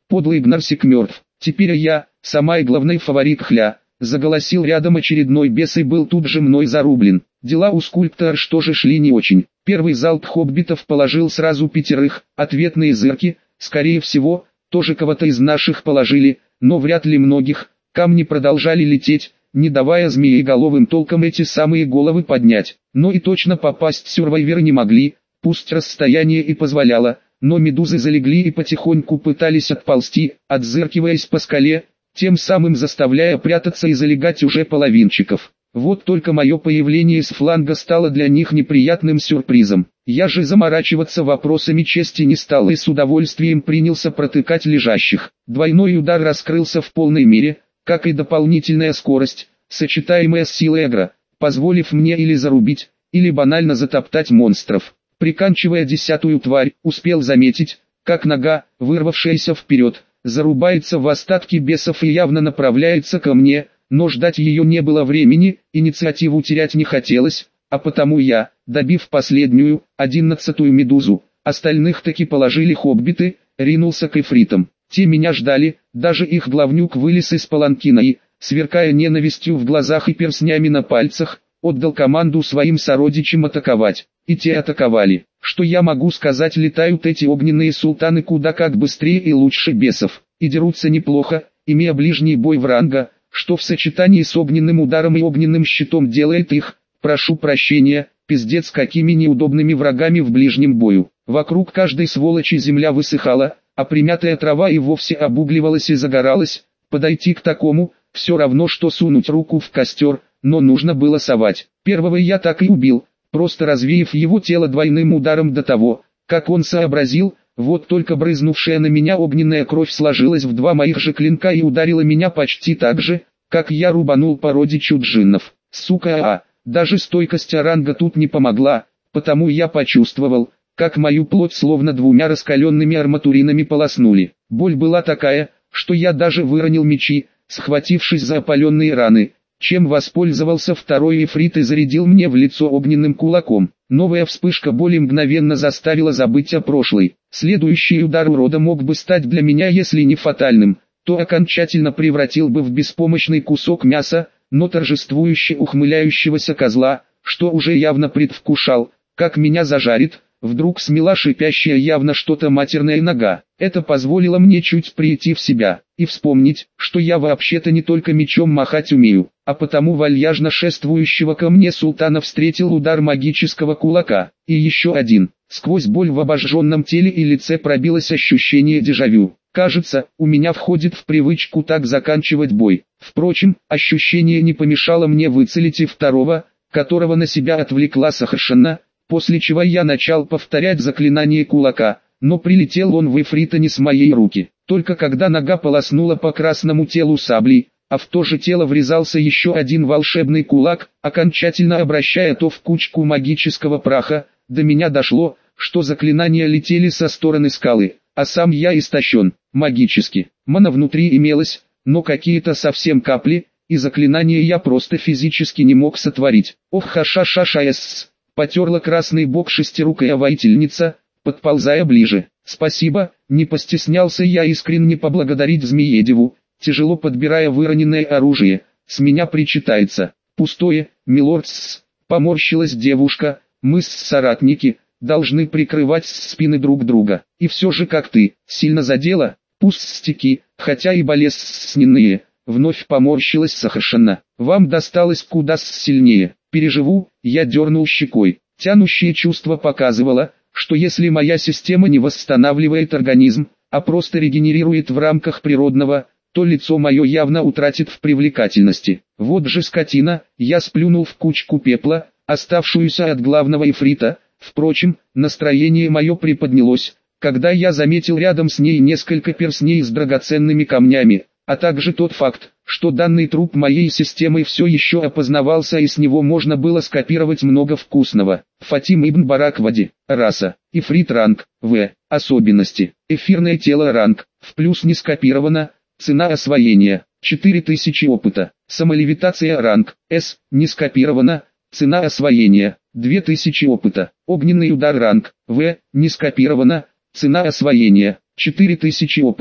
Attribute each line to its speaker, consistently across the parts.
Speaker 1: Подлый Гнарсик мертв. Теперь я, самый главный фаворит Хля. Заголосил рядом очередной бес и был тут же мной зарублен. Дела у скульптора что же шли не очень. Первый залп хоббитов положил сразу 5, ответные зырки, скорее всего, тоже кого-то из наших положили, но вряд ли многих. Камни продолжали лететь, не давая змееголовым толком эти самые головы поднять. Но и точно попасть сюрвайверы не могли, пусть расстояние и позволяло, но медузы залегли и потихоньку пытались отползти, отзыркиваясь по скале, тем самым заставляя прятаться и залегать уже половинчиков. Вот только мое появление с фланга стало для них неприятным сюрпризом. Я же заморачиваться вопросами чести не стал и с удовольствием принялся протыкать лежащих. Двойной удар раскрылся в полной мере, как и дополнительная скорость, сочетаемая с силой агро, позволив мне или зарубить, или банально затоптать монстров. Приканчивая 10-ю тварь, успел заметить, как нога, вырвавшаяся вперед, зарубается в остатки бесов и явно направляется ко мне, но ждать ее не было времени, инициативу терять не хотелось, а потому я, добив последнюю, 11-ю медузу, остальных таки положили хоббиты, ринулся к эфритам. Те меня ждали, даже их главнюк вылез из паланкина и, сверкая ненавистью в глазах и перстнями на пальцах, отдал команду своим сородичам атаковать. И те атаковали. Что я могу сказать, летают эти огненные султаны куда как быстрее и лучше бесов, и дерутся неплохо, имея ближний бой в ранга, что в сочетании с огненным ударом и огненным щитом делает их, прошу прощения, пиздец какими неудобными врагами в ближнем бою. Вокруг каждой сволочи земля высыхала, а примятая трава и вовсе обугливалась и загоралась. Подойти к такому, все равно что сунуть руку в костер, но нужно было совать. Первого я так и убил, просто развеяв его тело двойным ударом до того, как он сообразил. Вот только брызнувшая на меня огненная кровь сложилась в 2 моих же клинка и ударила меня почти так же, как я рубанул по родичу джиннов. Сука, даже стойкость оранга тут не помогла, потому я почувствовал, как мою плоть словно 2 раскаленными арматуринами полоснули. Боль была такая, что я даже выронил мечи, схватившись за опаленные раны, чем воспользовался второй эфрит и зарядил мне в лицо огненным кулаком. Новая вспышка боли мгновенно заставила забыть о прошлой. Следующий удар урода мог бы стать для меня, если не фатальным, то окончательно превратил бы в беспомощный кусок мяса, но торжествующе ухмыляющегося козла, что уже явно предвкушал, как меня зажарит, вдруг смела шипящая явно что-то матерная нога. Это позволило мне чуть прийти в себя и вспомнить, что я вообще-то не только мечом махать умею, а потому вальяжно шествующего ко мне султана встретил удар магического кулака. И еще один. Сквозь боль в обожженном теле и лице пробилось ощущение дежавю. Кажется, у меня входит в привычку так заканчивать бой. Впрочем, ощущение не помешало мне выцелить и второго, которого на себя отвлекла Сахаршина, после чего я начал повторять заклинание кулака, но прилетел он в эфрита не с моей руки. Только когда нога полоснула по красному телу саблей, а в то же тело врезался еще один волшебный кулак, окончательно обращая то в кучку магического праха, до меня дошло, что заклинания летели со стороны скалы, а сам я истощен, магически. Мана внутри имелась, но какие-то совсем капли, и заклинания я просто физически не мог сотворить. Ох ха-ша-ша-ша-эс-с, потерла красный бок шестирукая воительница, подползая ближе. Спасибо, не постеснялся я искренне поблагодарить Змеедеву, тяжело подбирая выроненное оружие. С меня причитается. Пустое, милорд-с, поморщилась девушка, мы с соратники, должны прикрывать спины друг друга. И все же как ты, сильно задела, пустяки, хотя и болезненные. Вновь поморщилась Сахаршина. Вам досталось куда сильнее. Переживу, я дернул щекой. Тянущее чувство показывало, что если моя система не восстанавливает организм, а просто регенерирует в рамках природного, то лицо мое явно утратит в привлекательности. Вот же скотина, я сплюнул в кучку пепла, оставшуюся от главного эфрита. Впрочем, настроение мое приподнялось, когда я заметил рядом с ней несколько перстней с драгоценными камнями, а также тот факт, что данный труп моей системой все еще опознавался и с него можно было скопировать много вкусного. Фатим ибн Бараквади, раса, ифрит ранг, В, особенности, эфирное тело ранг, в плюс не скопировано, цена освоения, 4000 опыта, самолевитация ранг, С, не скопировано, цена освоения, 2000 опыта, огненный удар ранг, В, не скопировано, цена освоения, 4000 опыта,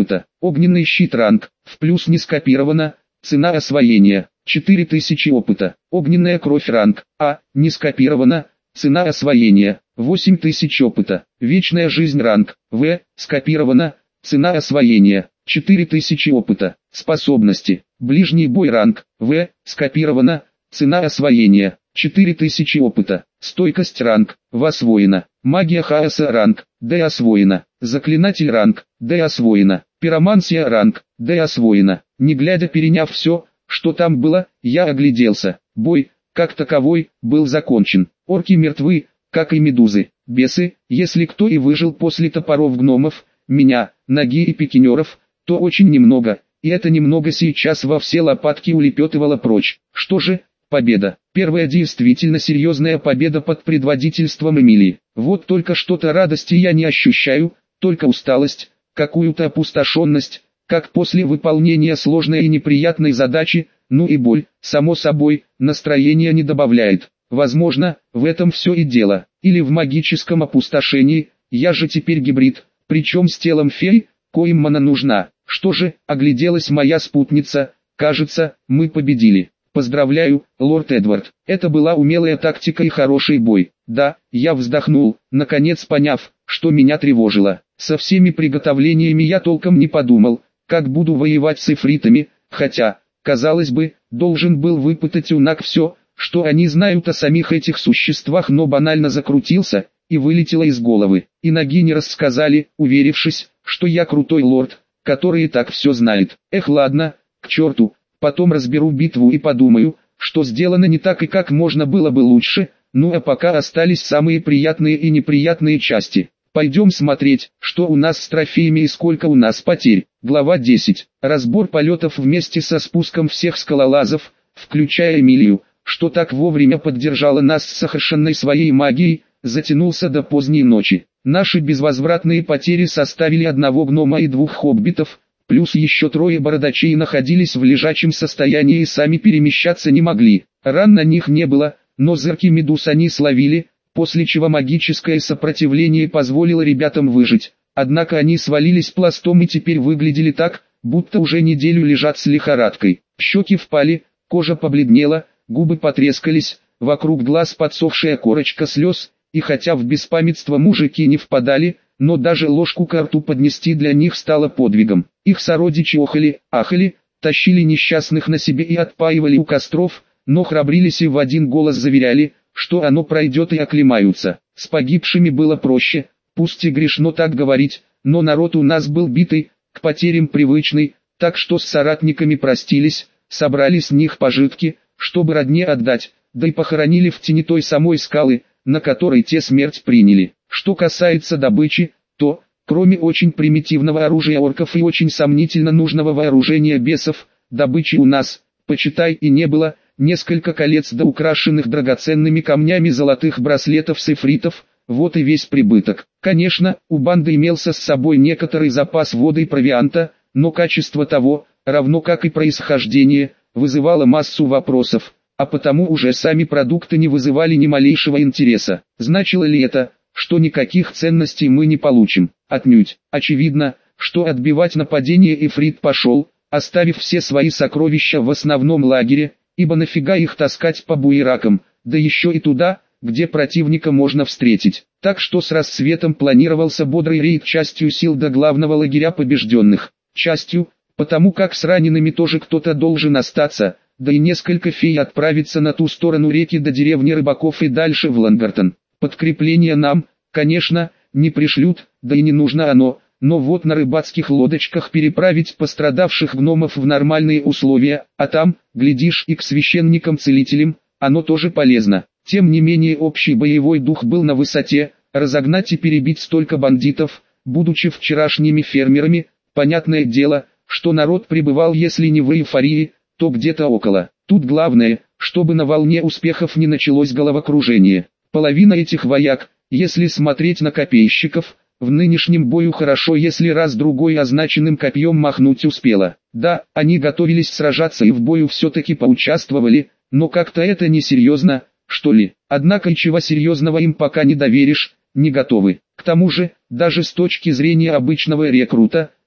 Speaker 1: Огненный щит ранг, в плюс не скопировано, цена освоения, 4000 опыта. Огненная кровь ранг, не скопировано, цена освоения, 8000 опыта. Вечная жизнь ранг, скопировано, цена освоения, 4000 опыта. Способности, ближний бой ранг, скопировано, цена освоения, 4000 опыта. Стойкость ранг, освоена. Магия хаоса ранг, освоена. Заклинатель ранг, освоена. Пиромансия ранг, освоена. Не глядя переняв все, что там было, я огляделся. Бой, как таковой, был закончен. Орки мертвы, как и медузы. Бесы, если кто и выжил после топоров гномов, меня, ноги и пикинеров, то очень немного, и это немного сейчас во все лопатки улепетывало прочь. Что же, победа. Первая действительно серьезная победа под предводительством Эмилии. Вот только что-то радости я не ощущаю, только усталость, какую-то опустошенность, как после выполнения сложной и неприятной задачи, ну и боль, само собой, настроение не добавляет. Возможно, в этом все и дело, или в магическом опустошении, я же теперь гибрид, причем с телом фей, коим мана нужна. Что же, огляделась моя спутница, кажется, мы победили. Поздравляю, лорд Эдвард, это была умелая тактика и хороший бой. Да, я вздохнул, наконец поняв, что меня тревожило. Со всеми приготовлениями я толком не подумал, как буду воевать с эфритами, хотя, казалось бы, должен был выпытать у Наг все, что они знают о самих этих существах, но банально закрутился, и вылетело из головы. И Наги не рассказали, уверившись, что я крутой лорд, который и так все знает. Эх, ладно, к черту, потом разберу битву и подумаю, что сделано не так и как можно было бы лучше, ну а пока остались самые приятные и неприятные части. Пойдем смотреть, что у нас с трофеями и сколько у нас потерь. Глава 10. Разбор полетов вместе со спуском всех скалолазов, включая Эмилию, что так вовремя поддержала нас с совершенной своей магией, затянулся до поздней ночи. Наши безвозвратные потери составили одного гнома и двух хоббитов, плюс еще трое бородачей находились в лежачем состоянии и сами перемещаться не могли. Ран на них не было, но зырки медуз они словили, после чего магическое сопротивление позволило ребятам выжить. Однако они свалились пластом и теперь выглядели так, будто уже неделю лежат с лихорадкой. Щеки впали, кожа побледнела, губы потрескались, вокруг глаз подсохшая корочка слез, и хотя в беспамятство мужики не впадали, но даже ложку ко рту поднести для них стало подвигом. Их сородичи охали, ахали, тащили несчастных на себе и отпаивали у костров, но храбрились и в один голос заверяли, что оно пройдет и оклемаются. С погибшими было проще, пусть и грешно так говорить, но народ у нас был битый, к потерям привычный, так что с соратниками простились, собрали с них пожитки, чтобы родне отдать, да и похоронили в тени той самой скалы, на которой те смерть приняли. Что касается добычи, то, кроме очень примитивного оружия орков и очень сомнительно нужного вооружения бесов, добычи у нас, почитай, и не было. Несколько колец да украшенных драгоценными камнями золотых браслетов с эфритов, вот и весь прибыток. Конечно, у банды имелся с собой некоторый запас воды и провианта, но качество того, равно как и происхождение, вызывало массу вопросов, а потому уже сами продукты не вызывали ни малейшего интереса. Значило ли это, что никаких ценностей мы не получим? Отнюдь. Очевидно, что отбивать нападение эфрит пошел, оставив все свои сокровища в основном лагере, ибо нафига их таскать по буеракам, да еще и туда, где противника можно встретить. Так что с рассветом планировался бодрый рейд частью сил до главного лагеря побежденных. Частью, потому как с ранеными тоже кто-то должен остаться, да и несколько фей отправиться на ту сторону реки до деревни рыбаков и дальше в Лангартон. Подкрепление нам, конечно, не пришлют, да и не нужно оно, но вот на рыбацких лодочках переправить пострадавших гномов в нормальные условия, а там, глядишь, и к священникам-целителям, оно тоже полезно. Тем не менее общий боевой дух был на высоте, разогнать и перебить столько бандитов, будучи вчерашними фермерами, понятное дело, что народ пребывал если не в эйфории, то где-то около. Тут главное, чтобы на волне успехов не началось головокружение. Половина этих вояк, если смотреть на копейщиков, в нынешнем бою хорошо если раз-другой означенным копьем махнуть успела. Да, они готовились сражаться и в бою все-таки поучаствовали, но как-то это несерьезно, что ли. Однако и чего серьезного им пока не доверишь, не готовы. К тому же, даже с точки зрения обычного рекрута,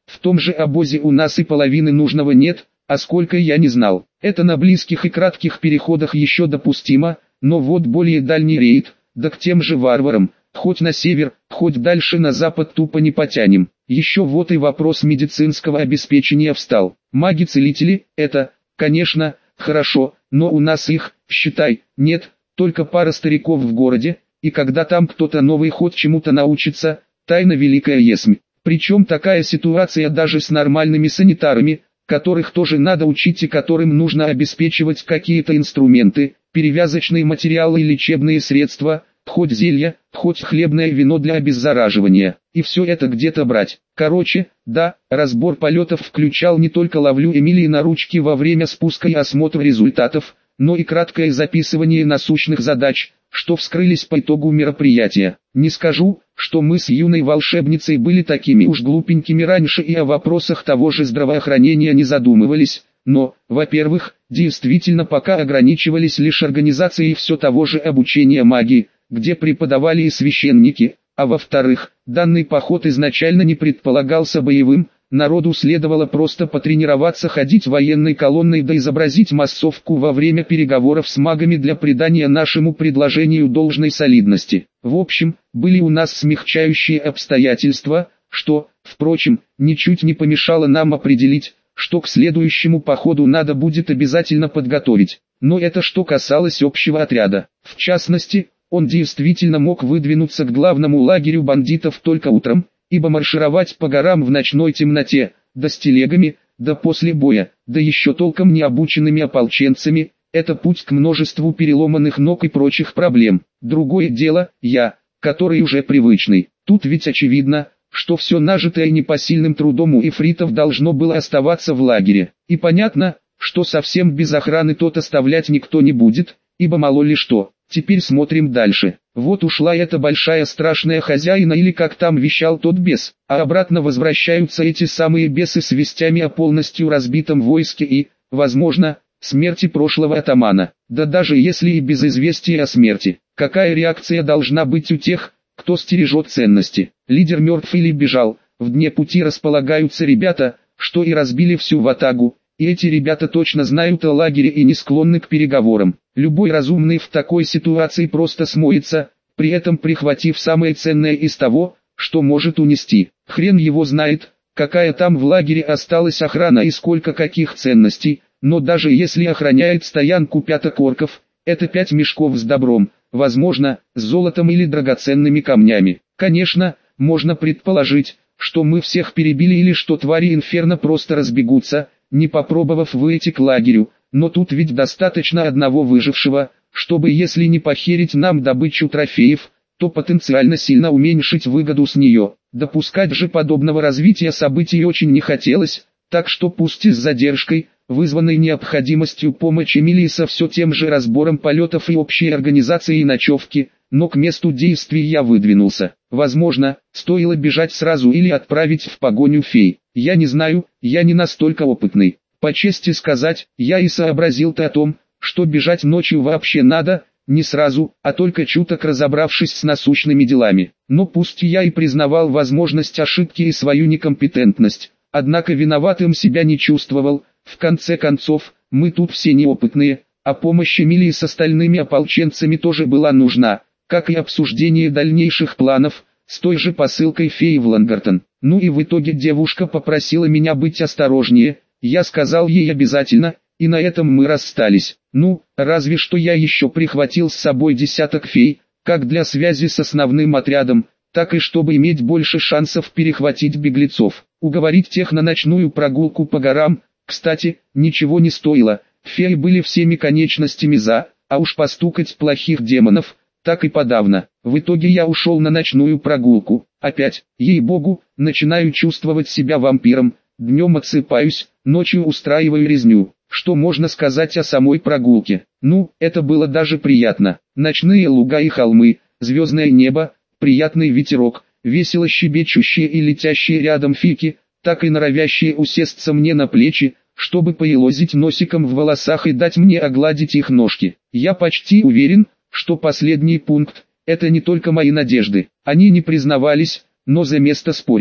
Speaker 1: В том же обозе у нас и половины нужного нет, а сколько я не знал. Это на близких и кратких переходах еще допустимо, но вот более дальний рейд, да к тем же варварам, хоть на север, хоть дальше на запад тупо не потянем. Еще вот и вопрос медицинского обеспечения встал. Маги-целители, это, конечно, хорошо, но у нас их, считай, нет, только пара стариков в городе, и когда там кто-то новый хоть чему-то научится, тайна великая есмь. Причем такая ситуация даже с нормальными санитарами, которых тоже надо учить и которым нужно обеспечивать какие-то инструменты, перевязочные материалы и лечебные средства, хоть зелья, хоть хлебное вино для обеззараживания, и все это где-то брать. Короче, да, разбор полетов включал не только ловлю Эмилии на ручки во время спуска и осмотр результатов, но и краткое записывание насущных задач, что вскрылись по итогу мероприятия. Не скажу, что мы с юной волшебницей были такими уж глупенькими раньше и о вопросах того же здравоохранения не задумывались, но, во-первых, действительно пока ограничивались лишь организацией все того же обучения магии, где преподавали и священники, а во-вторых, данный поход изначально не предполагался боевым, народу следовало просто потренироваться ходить военной колонной да изобразить массовку во время переговоров с магами для придания нашему предложению должной солидности. В общем, были у нас смягчающие обстоятельства, что, впрочем, ничуть не помешало нам определить, что к следующему походу надо будет обязательно подготовить. Но это что касалось общего отряда. В частности, он действительно мог выдвинуться к главному лагерю бандитов только утром, ибо маршировать по горам в ночной темноте, да с телегами, да после боя, да еще толком не обученными ополченцами, это путь к множеству переломанных ног и прочих проблем. Другое дело, я, который уже привычный. Тут ведь очевидно, что все нажитое непосильным трудом у эфритов должно было оставаться в лагере. И понятно, что совсем без охраны тот оставлять никто не будет, ибо мало ли что. Теперь смотрим дальше. Вот ушла эта большая страшная хозяина или как там вещал тот бес, а обратно возвращаются эти самые бесы с вестями о полностью разбитом войске и, возможно, смерти прошлого атамана. Да даже если и без известия о смерти, какая реакция должна быть у тех, кто стережет ценности? Лидер мертв или бежал? В дне пути располагаются ребята, что и разбили всю ватагу, и эти ребята точно знают о лагере и не склонны к переговорам. Любой разумный в такой ситуации просто смоется, при этом прихватив самое ценное из того, что может унести. Хрен его знает, какая там в лагере осталась охрана и сколько каких ценностей, но даже если охраняет стоянку пяток орков, это 5 мешков с добром, возможно, с золотом или драгоценными камнями. Конечно, можно предположить, что мы всех перебили или что твари инферно просто разбегутся, не попробовав выйти к лагерю, но тут ведь достаточно одного выжившего, чтобы если не похерить нам добычу трофеев, то потенциально сильно уменьшить выгоду с нее. Допускать же подобного развития событий очень не хотелось, так что пусть и с задержкой, вызванной необходимостью помощи Эмилии со все тем же разбором полетов и общей организацией ночевки, но к месту действий я выдвинулся. Возможно, стоило бежать сразу или отправить в погоню фей. Я не знаю, я не настолько опытный. По чести сказать, я и сообразил-то о том, что бежать ночью вообще надо, не сразу, а только чуток разобравшись с насущными делами. Но пусть я и признавал возможность ошибки и свою некомпетентность, однако виноватым себя не чувствовал. В конце концов, мы тут все неопытные, а помощь Эмилии с остальными ополченцами тоже была нужна, как и обсуждение дальнейших планов, с той же посылкой феи в Лангартон. Ну и в итоге девушка попросила меня быть осторожнее, я сказал ей обязательно, и на этом мы расстались. Ну, разве что я еще прихватил с собой десяток фей, как для связи с основным отрядом, так и чтобы иметь больше шансов перехватить беглецов. Уговорить тех на ночную прогулку по горам, кстати, ничего не стоило, феи были всеми конечностями за, а уж постукать плохих демонов, так и подавно. В итоге я ушел на ночную прогулку, опять, ей-богу, начинаю чувствовать себя вампиром, днем отсыпаюсь, ночью устраиваю резню. Что можно сказать о самой прогулке? Ну, это было даже приятно. Ночные луга и холмы, звездное небо, приятный ветерок, весело щебечущие и летящие рядом фики, так и норовящие усесться мне на плечи, чтобы поелозить носиком в волосах и дать мне огладить их ножки. Я почти уверен, что последний пункт – это не только мои надежды. Они не признавались, но за место спорили.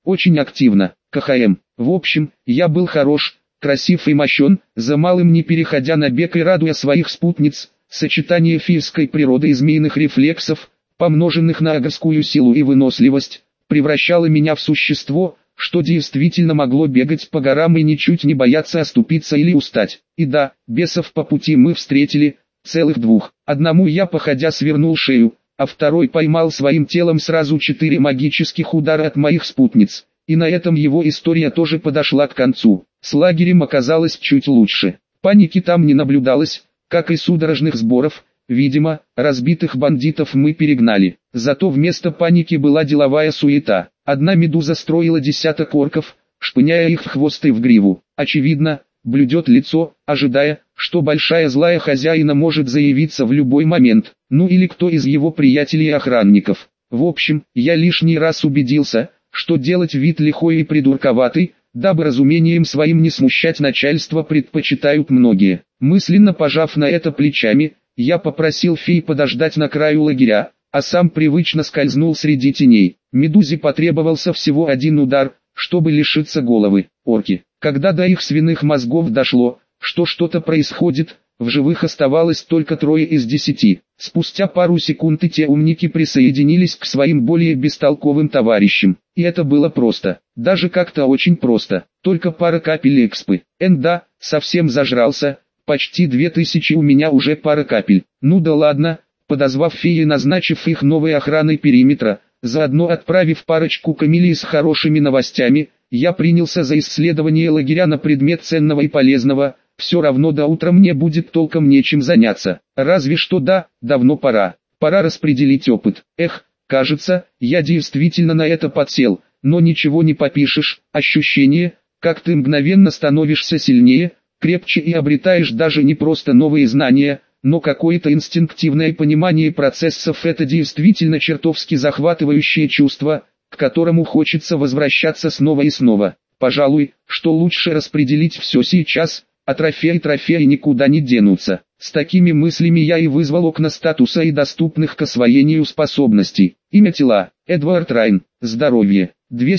Speaker 1: очень активно. КХМ. В общем, я был хорош, красив и мощен, за малым не переходя на бег и радуя своих спутниц. Сочетание физской природы и змеиных рефлексов, помноженных на агрскую силу и выносливость, превращало меня в существо, что действительно могло бегать по горам и ничуть не бояться оступиться или устать. И да, бесов по пути мы встретили, целых двух. Одному я походя свернул шею, а второй поймал своим телом сразу 4 магических удара от моих спутниц. И на этом его история тоже подошла к концу. С лагерем оказалось чуть лучше. Паники там не наблюдалось, как и судорожных сборов. Видимо, разбитых бандитов мы перегнали. Зато вместо паники была деловая суета. Одна медуза строила десяток орков, шпыняя их в хвост и в гриву. Очевидно, блюдет лицо, ожидая, что большая злая хозяина может заявиться в любой момент. Ну или кто из его приятелей и охранников. В общем, я лишний раз убедился, что делать вид лихой и придурковатый, дабы разумением своим не смущать начальство, предпочитают многие. Мысленно пожав на это плечами, я попросил фей подождать на краю лагеря, а сам привычно скользнул среди теней. Медузе потребовался всего один удар, чтобы лишиться головы. Орки. Когда до их свиных мозгов дошло, что что-то происходит, в живых оставалось только 3 из 10. Спустя пару секунд и те умники присоединились к своим более бестолковым товарищам. И это было просто. Даже как-то очень просто. Только пара капель экспы. Да, совсем зажрался. Почти 2000 у меня уже пара капель. Ну да ладно, подозвав феи и назначив их новой охраной периметра, заодно отправив парочку камелий с хорошими новостями, я принялся за исследование лагеря на предмет ценного и полезного. Все равно до утра мне будет толком нечем заняться. Разве что да, давно пора. Пора распределить опыт. Кажется, я действительно на это подсел, но ничего не попишешь. Ощущение, как ты мгновенно становишься сильнее, крепче и обретаешь даже не просто новые знания, но какое-то инстинктивное понимание процессов. Это действительно чертовски захватывающее чувство, к которому хочется возвращаться снова и снова. Пожалуй, что лучше распределить все сейчас, а трофеи никуда не денутся. С такими мыслями я и вызвал окна статуса и доступных к освоению способностей. Имя тела: Эдвард Райн. Здоровье: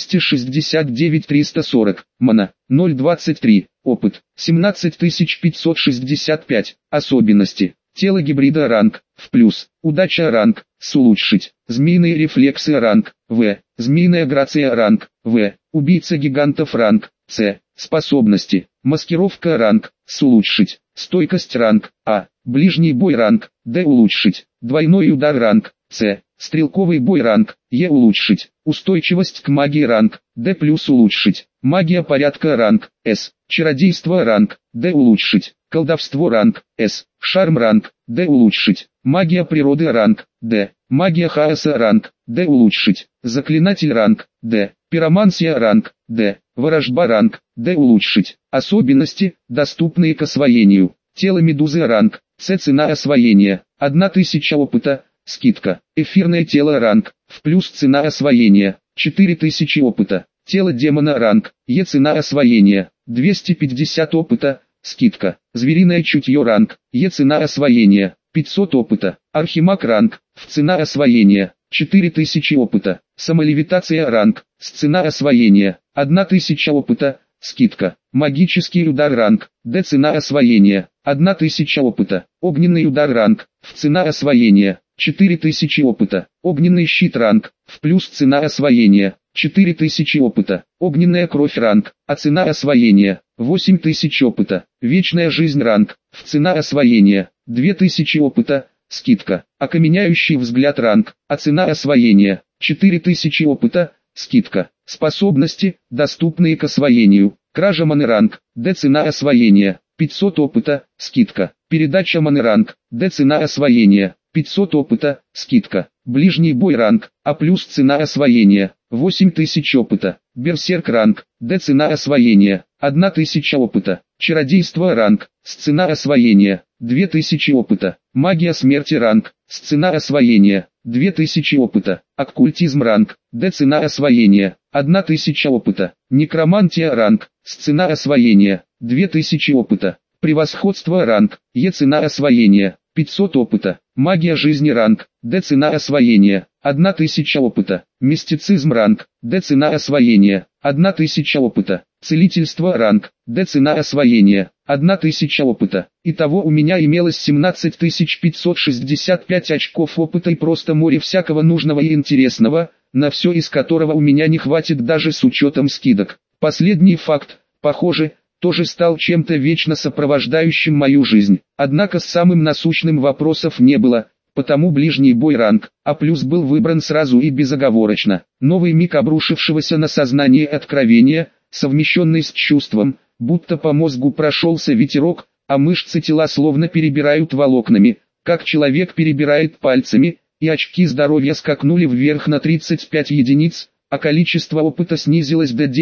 Speaker 1: 269 340. Мана: 0,23. Опыт: 17565. Особенности: тело гибрида ранг в плюс, удача ранг с улучшить, змеиные рефлексы ранг В, змеиная грация ранг В, убийца гигантов ранг С. Способности: маскировка ранг с улучшить, стойкость ранг А, ближний бой ранг Д улучшить, двойной удар ранг С, стрелковый бой ранг Е улучшить, устойчивость к магии ранг Д плюс улучшить, магия порядка ранг С, чародейство ранг Д улучшить, колдовство ранг С, шарм ранг Д улучшить, магия природы ранг Д, магия хаоса ранг Д улучшить, заклинатель ранг Д, пиромансия ранг Д, ворожба ранг Д улучшить. Особенности, доступные к освоению: тело медузы ранг С, цена освоения 1000 опыта, скидка. Эфирное тело ранг в плюс, цена освоения 4000 опыта. Тело демона ранг Е, цена освоения 250 опыта, скидка. Звериное чутье ранг Е, цена освоения 500 опыта. Архимаг ранг в, цена освоения 4000 опыта. Самолевитация ранг с, цена освоения 1000 опыта, скидка. Магический удар ранг Д, цена освоения 1000 опыта. Огненный удар ранг в, цена освоения 4000 опыта. Огненный щит ранг в плюс, цена освоения 4000 опыта. Огненная кровь ранг А, цена освоения 8000 опыта. Вечная жизнь ранг в, цена освоения 2000 опыта, скидка. Окаменяющий взгляд ранг А, цена освоения 4000 опыта, скидка. Способности, доступные к освоению: кража маны ранг Д, цена освоения 500 опыта, скидка. Передача маны ранг Д, цена освоения 500 опыта, скидка. Ближний бой ранг А плюс, цена освоения 8000 опыта. Берсерк ранг Д, цена освоения 1000 опыта. Чародейство ранг с, цена освоения 2000 опыта. Магия смерти ранг с, цена освоения 2000 опыта. Оккультизм ранг Д, цена освоения 1000 опыта. Некромантия ранг с, цена освоения 2000 опыта. Превосходство ранг Е, цена освоения 500 опыта. Магия жизни ранг Д, цена освоения 1000 опыта. Мистицизм ранг, D цена освоения, 1000 опыта. Целительство ранг, D цена освоения, 1000 опыта. Итого у меня имелось 17565 очков опыта и просто море всякого нужного и интересного, на все из которого у меня не хватит даже с учетом скидок. Последний факт, похоже, тоже стал чем-то вечно сопровождающим мою жизнь. Однако с самым насущным вопросов не было. Потому ближний бой ранг А+ был выбран сразу и безоговорочно. Новый миг обрушившегося на сознание откровения, совмещенный с чувством, будто по мозгу прошелся ветерок, а мышцы тела словно перебирают волокнами, как человек перебирает пальцами, и очки здоровья скакнули вверх на 35 единиц, а количество опыта снизилось до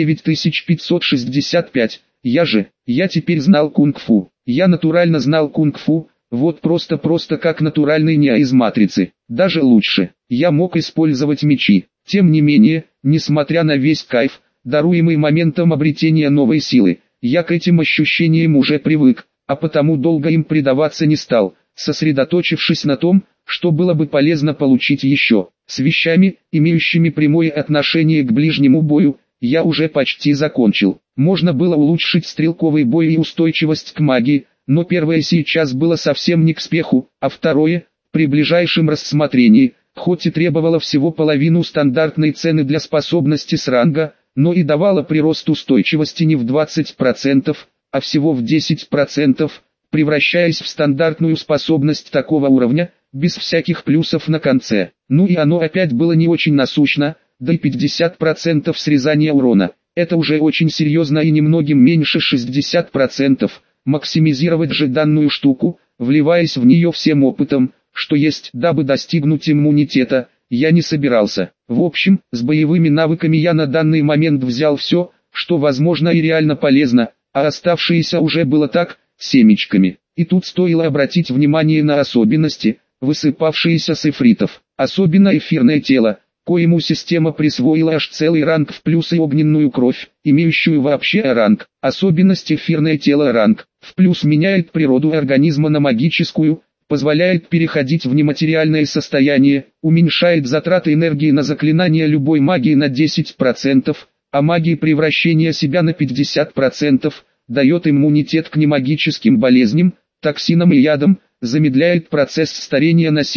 Speaker 1: 9565. Я теперь знал кунг-фу. Я натурально знал кунг-фу. Вот просто как натуральный Нео из Матрицы. Даже лучше. Я мог использовать мечи. Тем не менее, несмотря на весь кайф, даруемый моментом обретения новой силы, я к этим ощущениям уже привык, а потому долго им предаваться не стал, сосредоточившись на том, что было бы полезно получить еще. С вещами, имеющими прямое отношение к ближнему бою, я уже почти закончил. Можно было улучшить стрелковый бой и устойчивость к магии, но первое сейчас было совсем не к спеху, а второе, при ближайшем рассмотрении, хоть и требовало всего половину стандартной цены для способности с ранга, но и давало прирост устойчивости не в 20%, а всего в 10%, превращаясь в стандартную способность такого уровня, без всяких плюсов на конце. Ну и оно опять было не очень насущно, да и 50% срезания урона. Это уже очень серьезно и немногим меньше 60%. Максимизировать же данную штуку, вливаясь в нее всем опытом, что есть, дабы достигнуть иммунитета, я не собирался. В общем, с боевыми навыками я на данный момент взял все, что возможно и реально полезно, а оставшееся уже было так, семечками. И тут стоило обратить внимание на особенности, высыпавшиеся с эфритов. Особенно эфирное тело, коему система присвоила аж целый ранг в плюс и огненную кровь, имеющую вообще ранг. Особенность эфирное тело ранг в плюс меняет природу организма на магическую, позволяет переходить в нематериальное состояние, уменьшает затраты энергии на заклинания любой магии на 10%, а магии превращения себя на 50%, дает иммунитет к немагическим болезням, токсинам и ядам, замедляет процесс старения на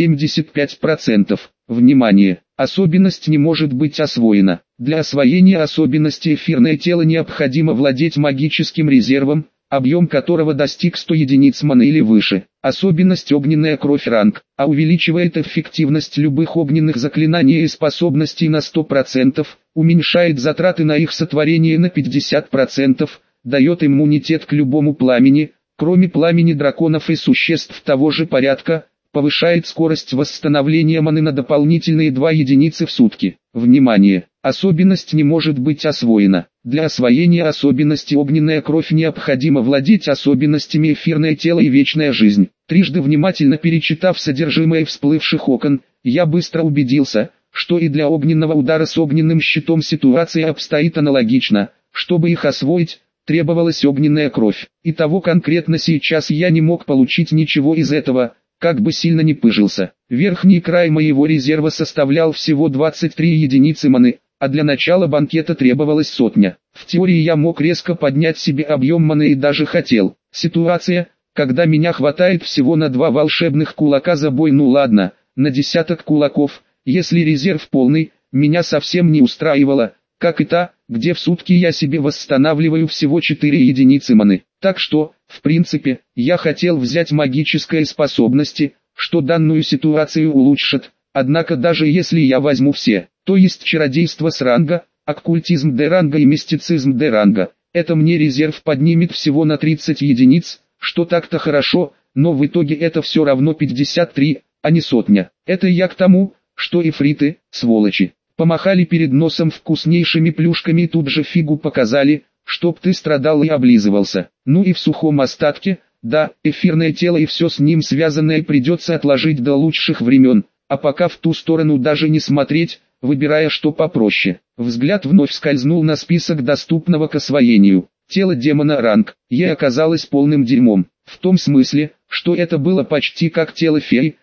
Speaker 1: 75%. Внимание! Особенность не может быть освоена. Для освоения особенности эфирное тело необходимо владеть магическим резервом, объем которого достиг 100 единиц маны или выше. Особенность огненная кровь ранг, а увеличивает эффективность любых огненных заклинаний и способностей на 100%, уменьшает затраты на их сотворение на 50%, дает иммунитет к любому пламени, кроме пламени драконов и существ того же порядка, повышает скорость восстановления маны на дополнительные 2 единицы в сутки. Внимание! Особенность не может быть освоена. Для освоения особенности огненная кровь необходимо владеть особенностями эфирное тело и вечная жизнь. Трижды внимательно перечитав содержимое всплывших окон, я быстро убедился, что и для огненного удара с огненным щитом ситуация обстоит аналогично. Чтобы их освоить, требовалась огненная кровь. Итого конкретно сейчас я не мог получить ничего из этого, как бы сильно ни пыжился. Верхний край моего резерва составлял всего 23 единицы маны, а для начала банкета требовалась 100. В теории я мог резко поднять себе объем маны и даже хотел. Ситуация, когда меня хватает всего на 2 волшебных кулака за бой, ну ладно, на десяток кулаков, если резерв полный, меня совсем не устраивала, как и та, где в сутки я себе восстанавливаю всего 4 единицы маны. Так что, в принципе, я хотел взять магические способности, что данную ситуацию улучшит, однако даже если я возьму все, то есть чародейство с ранга, оккультизм D ранга и мистицизм D ранга, это мне резерв поднимет всего на 30 единиц, что так-то хорошо, но в итоге это все равно 53, а не 100. Это я к тому, что эфриты, сволочи, помахали перед носом вкуснейшими плюшками и тут же фигу показали, чтоб ты страдал и облизывался. Ну и в сухом остатке, да, эфирное тело и все с ним связанное придется отложить до лучших времен, а пока в ту сторону даже не смотреть, выбирая что попроще. Взгляд вновь скользнул на список доступного к освоению. Тело демона ранг Е оказалось полным дерьмом. В том смысле, что это было почти как тело феи,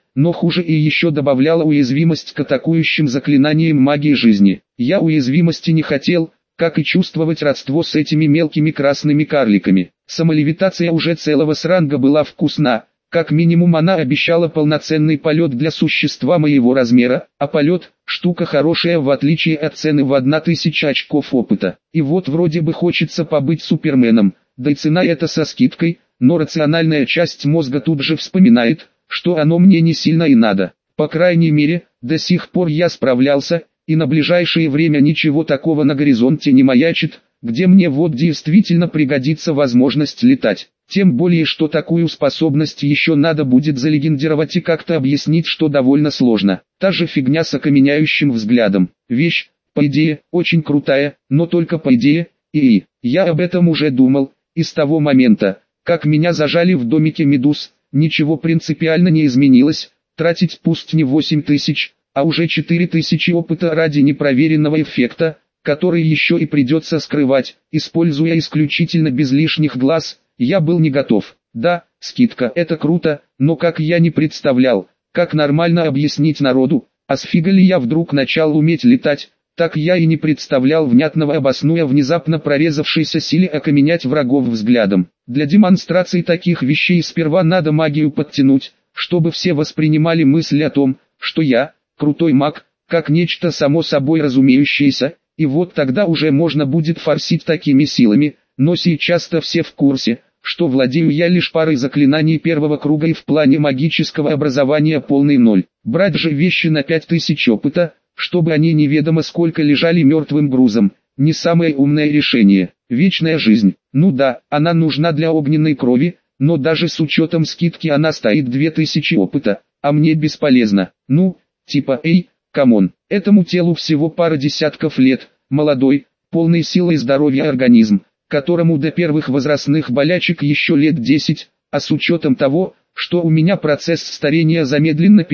Speaker 1: но хуже и еще добавляла уязвимость к атакующим заклинаниям магии жизни. Я уязвимости не хотел, как и чувствовать родство с этими мелкими красными карликами. Самолевитация уже целого сранга была вкусна, как минимум она обещала полноценный полет для существа моего размера, а полет – штука хорошая в отличие от цены в 1000 очков опыта. И вот вроде бы хочется побыть суперменом, да и цена это со скидкой, но рациональная часть мозга тут же вспоминает, что оно мне не сильно и надо. По крайней мере, до сих пор я справлялся, и на ближайшее время ничего такого на горизонте не маячит, где мне вот действительно пригодится возможность летать. Тем более, что такую способность еще надо будет залегендировать и как-то объяснить, что довольно сложно. Та же фигня с окаменяющим взглядом. Вещь, по идее, очень крутая, но только по идее, и я об этом уже думал, и с того момента, как меня зажали в домике медуз, ничего принципиально не изменилось, тратить пусть не 8000, а уже 4000 опыта ради непроверенного эффекта, который еще и придется скрывать, используя исключительно без лишних глаз, я был не готов. Да, скидка это круто, но как я не представлял, как нормально объяснить народу, а с фига ли я вдруг начал уметь летать, так я и не представлял внятного обоснуя внезапно прорезавшейся силе окаменять врагов взглядом. Для демонстрации таких вещей сперва надо магию подтянуть, чтобы все воспринимали мысль о том, что я, крутой маг, как нечто само собой разумеющееся, и вот тогда уже можно будет форсить такими силами, но сейчас-то все в курсе, что владею я лишь парой заклинаний первого круга и в плане магического образования полный ноль. Брать же вещи на 5000 опыта, чтобы они неведомо сколько лежали мертвым грузом, не самое умное решение. Вечная жизнь, ну да, она нужна для огненной крови, но даже с учетом скидки она стоит 2000 опыта, а мне бесполезно. Ну, типа эй, камон, этому телу всего пара десятков лет, молодой, полный силы и здоровья организм, которому до первых возрастных болячек еще лет 10, а с учетом того, что у меня процесс старения замедлен на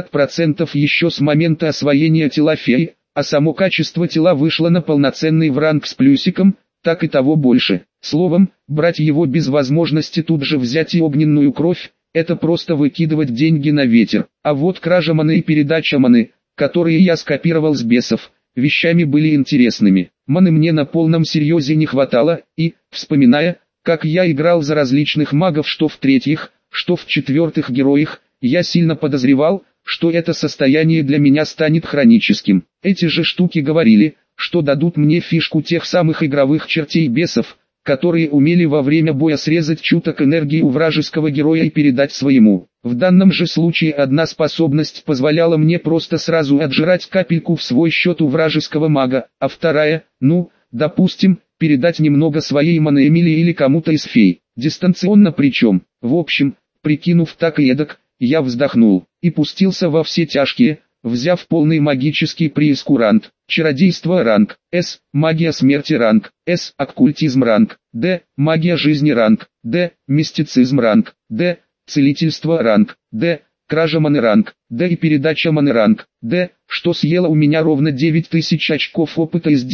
Speaker 1: 50% еще с момента освоения тела феи, а само качество тела вышло на полноценный в ранг с плюсиком, так и того больше. Словом, брать его без возможности тут же взять и огненную кровь, это просто выкидывать деньги на ветер. А вот кража маны и передача маны, которые я скопировал с бесов, вещами были интересными. Маны мне на полном серьезе не хватало, и, вспоминая, как я играл за различных магов что в третьих, что в четвертых героях, я сильно подозревал, что это состояние для меня станет хроническим. Эти же штуки говорили, что дадут мне фишку тех самых игровых чертей бесов, которые умели во время боя срезать чуток энергии у вражеского героя и передать своему. В данном же случае одна способность позволяла мне просто сразу отжирать капельку в свой счет у вражеского мага, а вторая, ну, допустим, передать немного своей маны Эмили или кому-то из фей. Дистанционно причем. В общем, прикинув так и эдак, я вздохнул и пустился во все тяжкие, взяв полный магический преискурант. Чародейство ранг С, магия смерти ранг С, оккультизм ранг Д, магия жизни ранг Д, мистицизм ранг Д, целительство ранг Д, кража маны ранг Д и передача маны ранг Д, что съело у меня ровно 9000 очков опыта из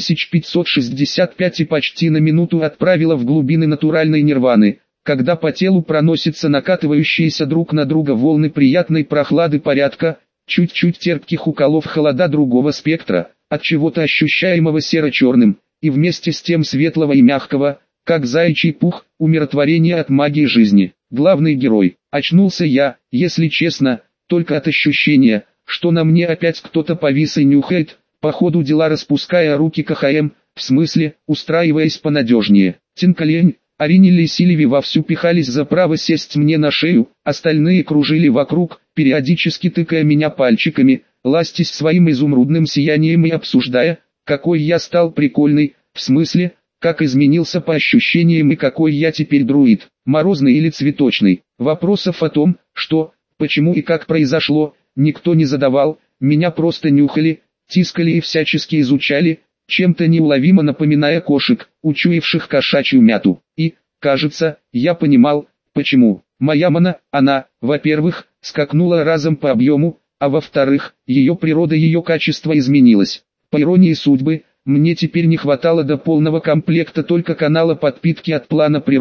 Speaker 1: 9565 и почти на минуту отправило в глубины натуральной нирваны, когда по телу проносятся накатывающиеся друг на друга волны приятной прохлады порядка, чуть-чуть терпких уколов холода другого спектра, от чего-то ощущаемого серо-черным, и вместе с тем светлого и мягкого, как заячий пух, умиротворение от магии жизни. Главный герой. Очнулся я, если честно, только от ощущения, что на мне опять кто-то повис и нюхает, по ходу дела распуская руки КХМ, в смысле, устраиваясь понадежнее. Тинкалень, Аринель и Сильви вовсю пихались за право сесть мне на шею, остальные кружили вокруг, периодически тыкая меня пальчиками, ластясь своим изумрудным сиянием и обсуждая, какой я стал прикольный, в смысле, как изменился по ощущениям и какой я теперь друид, морозный или цветочный. Вопросов о том, что, почему и как произошло, никто не задавал, меня просто нюхали, тискали и всячески изучали, чем-то неуловимо напоминая кошек, учуявших кошачью мяту. И, кажется, я понимал, почему. Моя мана, она, во-первых, скакнула разом по объему, а во-вторых, ее природа, ее качество изменилось. По иронии судьбы, мне теперь не хватало до полного комплекта только канала подпитки от плана природы,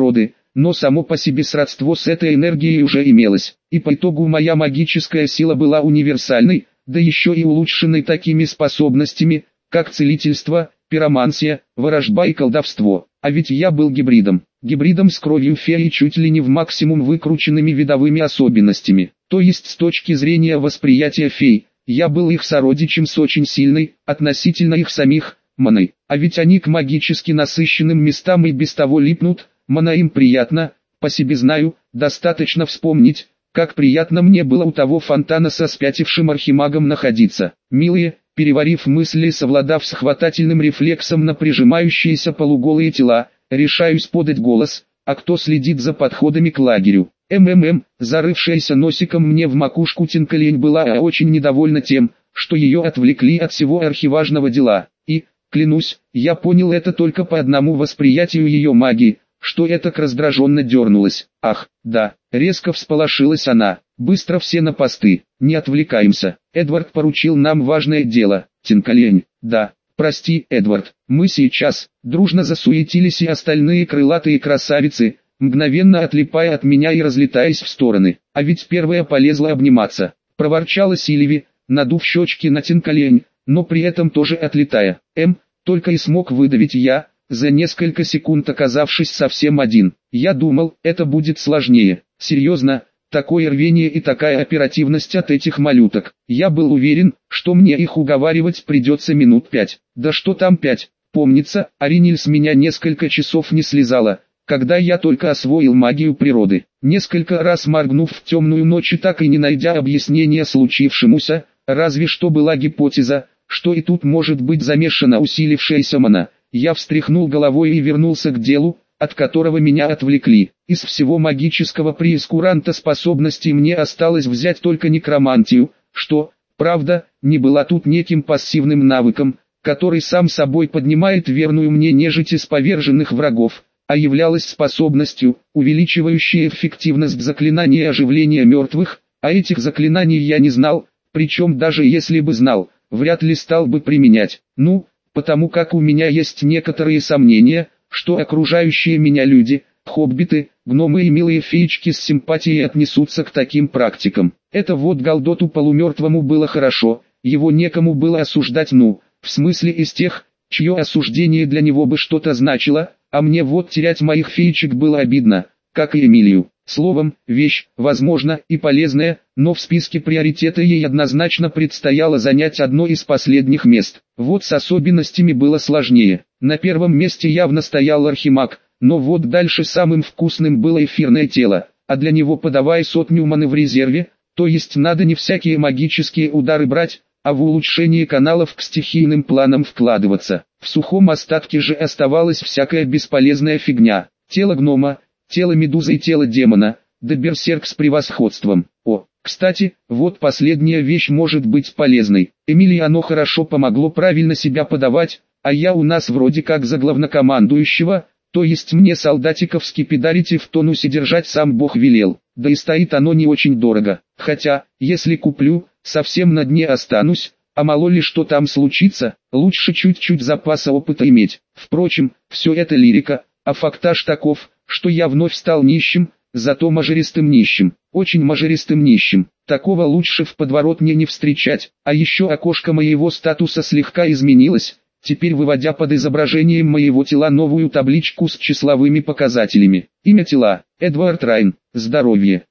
Speaker 1: но само по себе сродство с этой энергией уже имелось, и по итогу моя магическая сила была универсальной, да еще и улучшенной такими способностями, как целительство, пиромансия, ворожба и колдовство. А ведь я был гибридом с кровью феи чуть ли не в максимум выкрученными видовыми особенностями. То есть с точки зрения восприятия фей, я был их сородичем с очень сильной, относительно их самих, маной. А ведь они к магически насыщенным местам и без того липнут, мана им приятно, по себе знаю, достаточно вспомнить, как приятно мне было у того фонтана со спятившим архимагом находиться. Милые, переварив мысли и совладав с хватательным рефлексом на прижимающиеся полуголые тела, решаюсь подать голос, а кто следит за подходами к лагерю. Зарывшаяся носиком мне в макушку Тинкалень была очень недовольна тем, что ее отвлекли от всего архиважного дела, и, клянусь, я понял это только по одному восприятию ее магии, что этак раздраженно дернулась. Ах, да, резко всполошилась она. Быстро все на посты, не отвлекаемся. Эдвард поручил нам важное дело. Тинкалень, да, прости, Эдвард, мы сейчас. Дружно засуетились и остальные крылатые красавицы, мгновенно отлипая от меня и разлетаясь в стороны. А ведь первая полезла обниматься. Проворчала Сильви, надув щечки на Тинкалень, но при этом тоже отлетая. Только и смог выдавить я, за несколько секунд оказавшись совсем один. Я думал, это будет сложнее. Серьезно, такое рвение и такая оперативность от этих малюток. Я был уверен, что мне их уговаривать придется минут 5. Да что там 5? Помнится, Ариниль с меня несколько часов не слезала, когда я только освоил магию природы. Несколько раз моргнув в темную ночь и так и не найдя объяснения случившемуся, разве что была гипотеза, что и тут может быть замешана усилившаяся мана. Я встряхнул головой и вернулся к делу, от которого меня отвлекли. Из всего магического преискуранта способностей мне осталось взять только некромантию, что, правда, не была тут неким пассивным навыком, который сам собой поднимает верную мне нежить из поверженных врагов, а являлась способностью, увеличивающей эффективность заклинаний оживления мертвых, а этих заклинаний я не знал, причем даже если бы знал, вряд ли стал бы применять. Потому как у меня есть некоторые сомнения, что окружающие меня люди, хоббиты, гномы и милые феечки с симпатией отнесутся к таким практикам. Это вот Галдоту полумертвому было хорошо, его некому было осуждать, в смысле из тех, чье осуждение для него бы что-то значило, а мне вот терять моих феечек было обидно, как и Эмилию. Словом, вещь, возможно, и полезная, но в списке приоритета ей однозначно предстояло занять одно из последних мест. Вот с особенностями было сложнее. На первом месте явно стоял архимаг, но вот дальше самым вкусным было эфирное тело, а для него подавай 100 маны в резерве, то есть надо не всякие магические удары брать, а в улучшение каналов к стихийным планам вкладываться. В сухом остатке же оставалась всякая бесполезная фигня. Тело гнома, тело медузы и тело демона, да берсерк с превосходством. Кстати, вот последняя вещь может быть полезной. Эмилии оно хорошо помогло правильно себя подавать, а я у нас вроде как за главнокомандующего, то есть мне солдатиков скипидарить и в тонусе держать сам Бог велел. Да и стоит оно не очень дорого. Хотя, если куплю, совсем на дне останусь, а мало ли что там случится, лучше чуть-чуть запаса опыта иметь. Впрочем, все это лирика, а фактаж таков, что я вновь стал нищим, зато мажористым нищим, очень мажористым нищим. Такого лучше в подворотне не встречать, а еще окошко моего статуса слегка изменилось, теперь выводя под изображением моего тела новую табличку с числовыми показателями. Имя тела, Эдвард Райн, здоровье,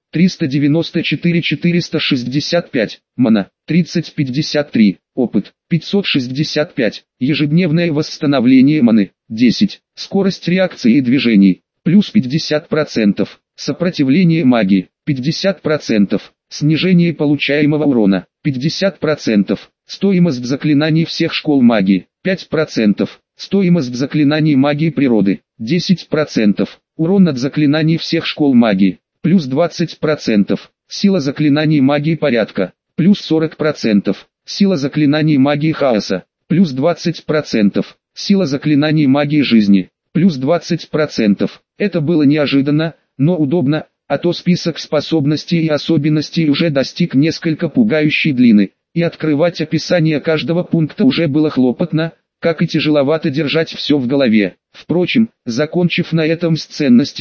Speaker 1: 394-465, мана, 30-53, опыт, 565, ежедневное восстановление маны, 10, скорость реакции и движений, плюс 50%, сопротивление магии, 50%, снижение получаемого урона, 50%, стоимость заклинаний всех школ магии, 5%, стоимость заклинаний магии природы, 10%, урон от заклинаний всех школ магии, плюс 20%, сила заклинаний магии порядка, плюс 40%, сила заклинаний магии хаоса, плюс 20%, сила заклинаний магии жизни, плюс 20%. Это было неожиданно, но удобно, а то список способностей и особенностей уже достиг несколько пугающей длины, и открывать описание каждого пункта уже было хлопотно, как и тяжеловато держать все в голове. Впрочем, закончив на этом с ценностями,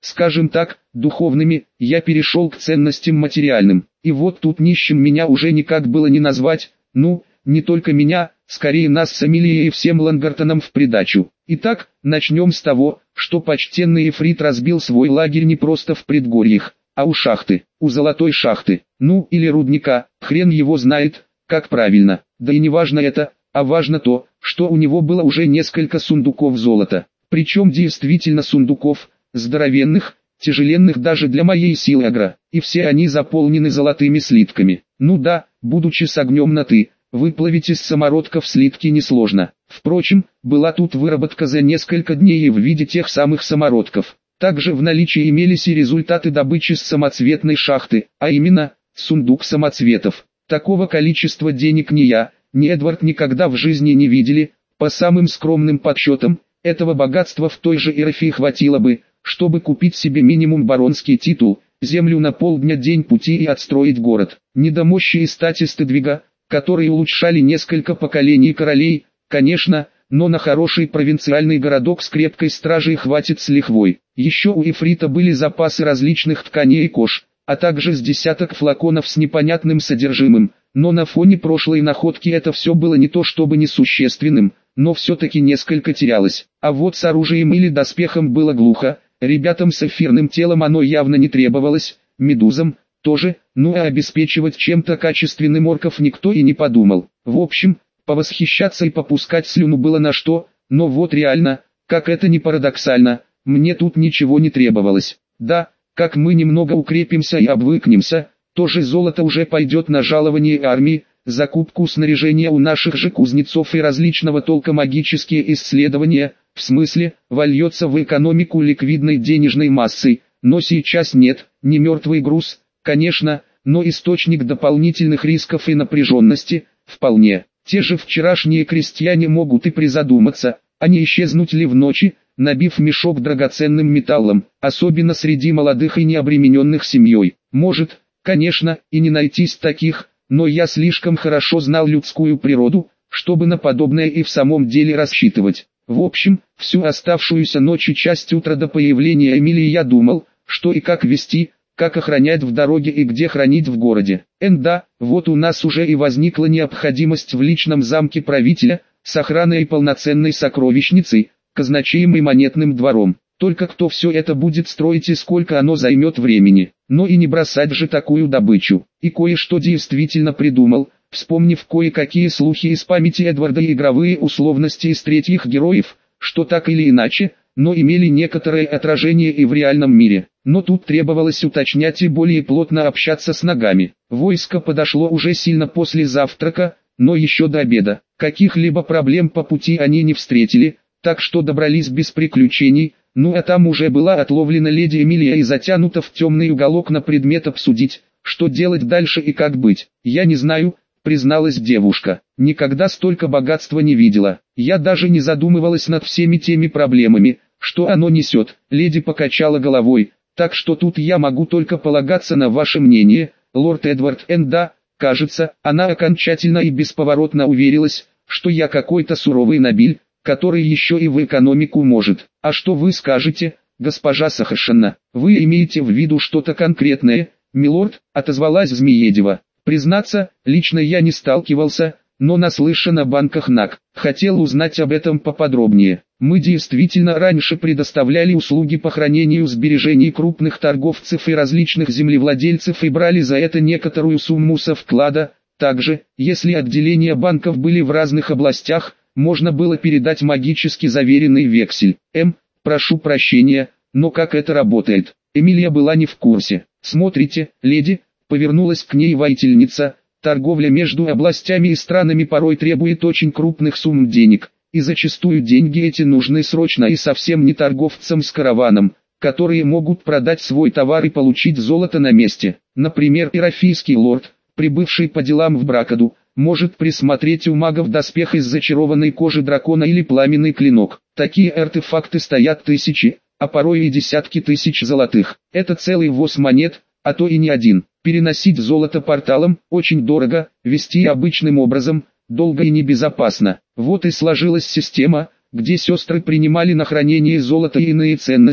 Speaker 1: скажем так, духовными, я перешел к ценностям материальным. И вот тут нищим меня уже никак было не назвать, ну, не только меня, скорее нас с Эмилией и всем Лангартоном в придачу. Итак, начнем с того, что почтенный Эфрит разбил свой лагерь не просто в предгорьях, а у шахты, у золотой шахты, ну или рудника, хрен его знает, как правильно. Да и не важно это, а важно то, что у него было уже несколько сундуков золота. Причем действительно сундуков, здоровенных, тяжеленных даже для моей силы агро, и все они заполнены золотыми слитками. Ну да, будучи с огнем на «ты», выплавить из самородков слитки несложно. Впрочем, была тут выработка за несколько дней и в виде тех самых самородков. Также в наличии имелись и результаты добычи с самоцветной шахты, а именно, сундук самоцветов. Такого количества денег ни я, ни Эдвард никогда в жизни не видели. По самым скромным подсчетам, этого богатства в той же Ирафии хватило бы, чтобы купить себе минимум баронский титул, землю на полдня день пути и отстроить город. Не до мощи и стати Стедвига, которые улучшали несколько поколений королей, конечно, но на хороший провинциальный городок с крепкой стражей хватит с лихвой. Еще у Ифрита были запасы различных тканей и кож, а также с десяток флаконов с непонятным содержимым, но на фоне прошлой находки это все было не то чтобы несущественным, но все-таки несколько терялось. А вот с оружием или доспехом было глухо, ребятам с эфирным телом оно явно не требовалось, медузам тоже, ну а обеспечивать чем-то качественным орков никто и не подумал. В общем, повосхищаться и попускать слюну было на что, но вот реально, как это ни парадоксально, мне тут ничего не требовалось. Да, как мы немного укрепимся и обвыкнемся, то же золото уже пойдет на жалование армии, закупку снаряжения у наших же кузнецов и различного толка магические исследования, в смысле, вольется в экономику ликвидной денежной массой, но сейчас нет, не мертвый груз, конечно, но источник дополнительных рисков и напряженности, вполне. Те же вчерашние крестьяне могут и призадуматься, а не исчезнуть ли в ночи, набив мешок драгоценным металлом, особенно среди молодых и необремененных семьей. Может, конечно, и не найтись таких, но я слишком хорошо знал людскую природу, чтобы на подобное и в самом деле рассчитывать. В общем, всю оставшуюся ночь и часть утра до появления Эмилии я думал, что и как вести, как охранять в дороге и где хранить в городе. Да, вот у нас уже и возникла необходимость в личном замке правителя, с охраной и полноценной сокровищницей, казначеем и монетным двором. Только кто все это будет строить и сколько оно займет времени. Но и не бросать же такую добычу. И кое-что действительно придумал, вспомнив кое-какие слухи из памяти Эдварда и игровые условности из третьих героев, что так или иначе, но имели некоторое отражение и в реальном мире. Но тут требовалось уточнять и более плотно общаться с ногами. Войско подошло уже сильно после завтрака, но еще до обеда. Каких-либо проблем по пути они не встретили, так что добрались без приключений. Ну а там уже была отловлена леди Эмилия и затянута в темный уголок на предмет обсудить, что делать дальше и как быть. Я не знаю, призналась девушка. Никогда столько богатства не видела. Я даже не задумывалась над всеми теми проблемами, что оно несет. Леди покачала головой. Так что тут я могу только полагаться на ваше мнение, лорд Эдвард. Да, кажется, она окончательно и бесповоротно уверилась, что я какой-то суровый нобиль, который еще и в экономику может. А что вы скажете, госпожа Сахашина? Вы имеете в виду что-то конкретное, милорд? Отозвалась Змеедева. Признаться, лично я не сталкивался, но наслышан о банках НАК. Хотел узнать об этом поподробнее. Мы действительно раньше предоставляли услуги по хранению сбережений крупных торговцев и различных землевладельцев и брали за это некоторую сумму со вклада. Также, если отделения банков были в разных областях, можно было передать магически заверенный вексель. Прошу прощения, но как это работает? Эмилия была не в курсе. Смотрите, леди, повернулась к ней воительница, торговля между областями и странами порой требует очень крупных сумм денег, и зачастую деньги эти нужны срочно и совсем не торговцам с караваном, которые могут продать свой товар и получить золото на месте. Например, ирафийский лорд, прибывший по делам в Бракаду, может присмотреть у магов доспех из зачарованной кожи дракона или пламенный клинок. Такие артефакты стоят тысячи, а порой и десятки тысяч золотых. Это целый ввоз монет, а то и не один. Переносить золото порталом очень дорого, вести обычным образом долго и небезопасно. Вот и сложилась система, где сестры принимали на хранение золото и иные ценности,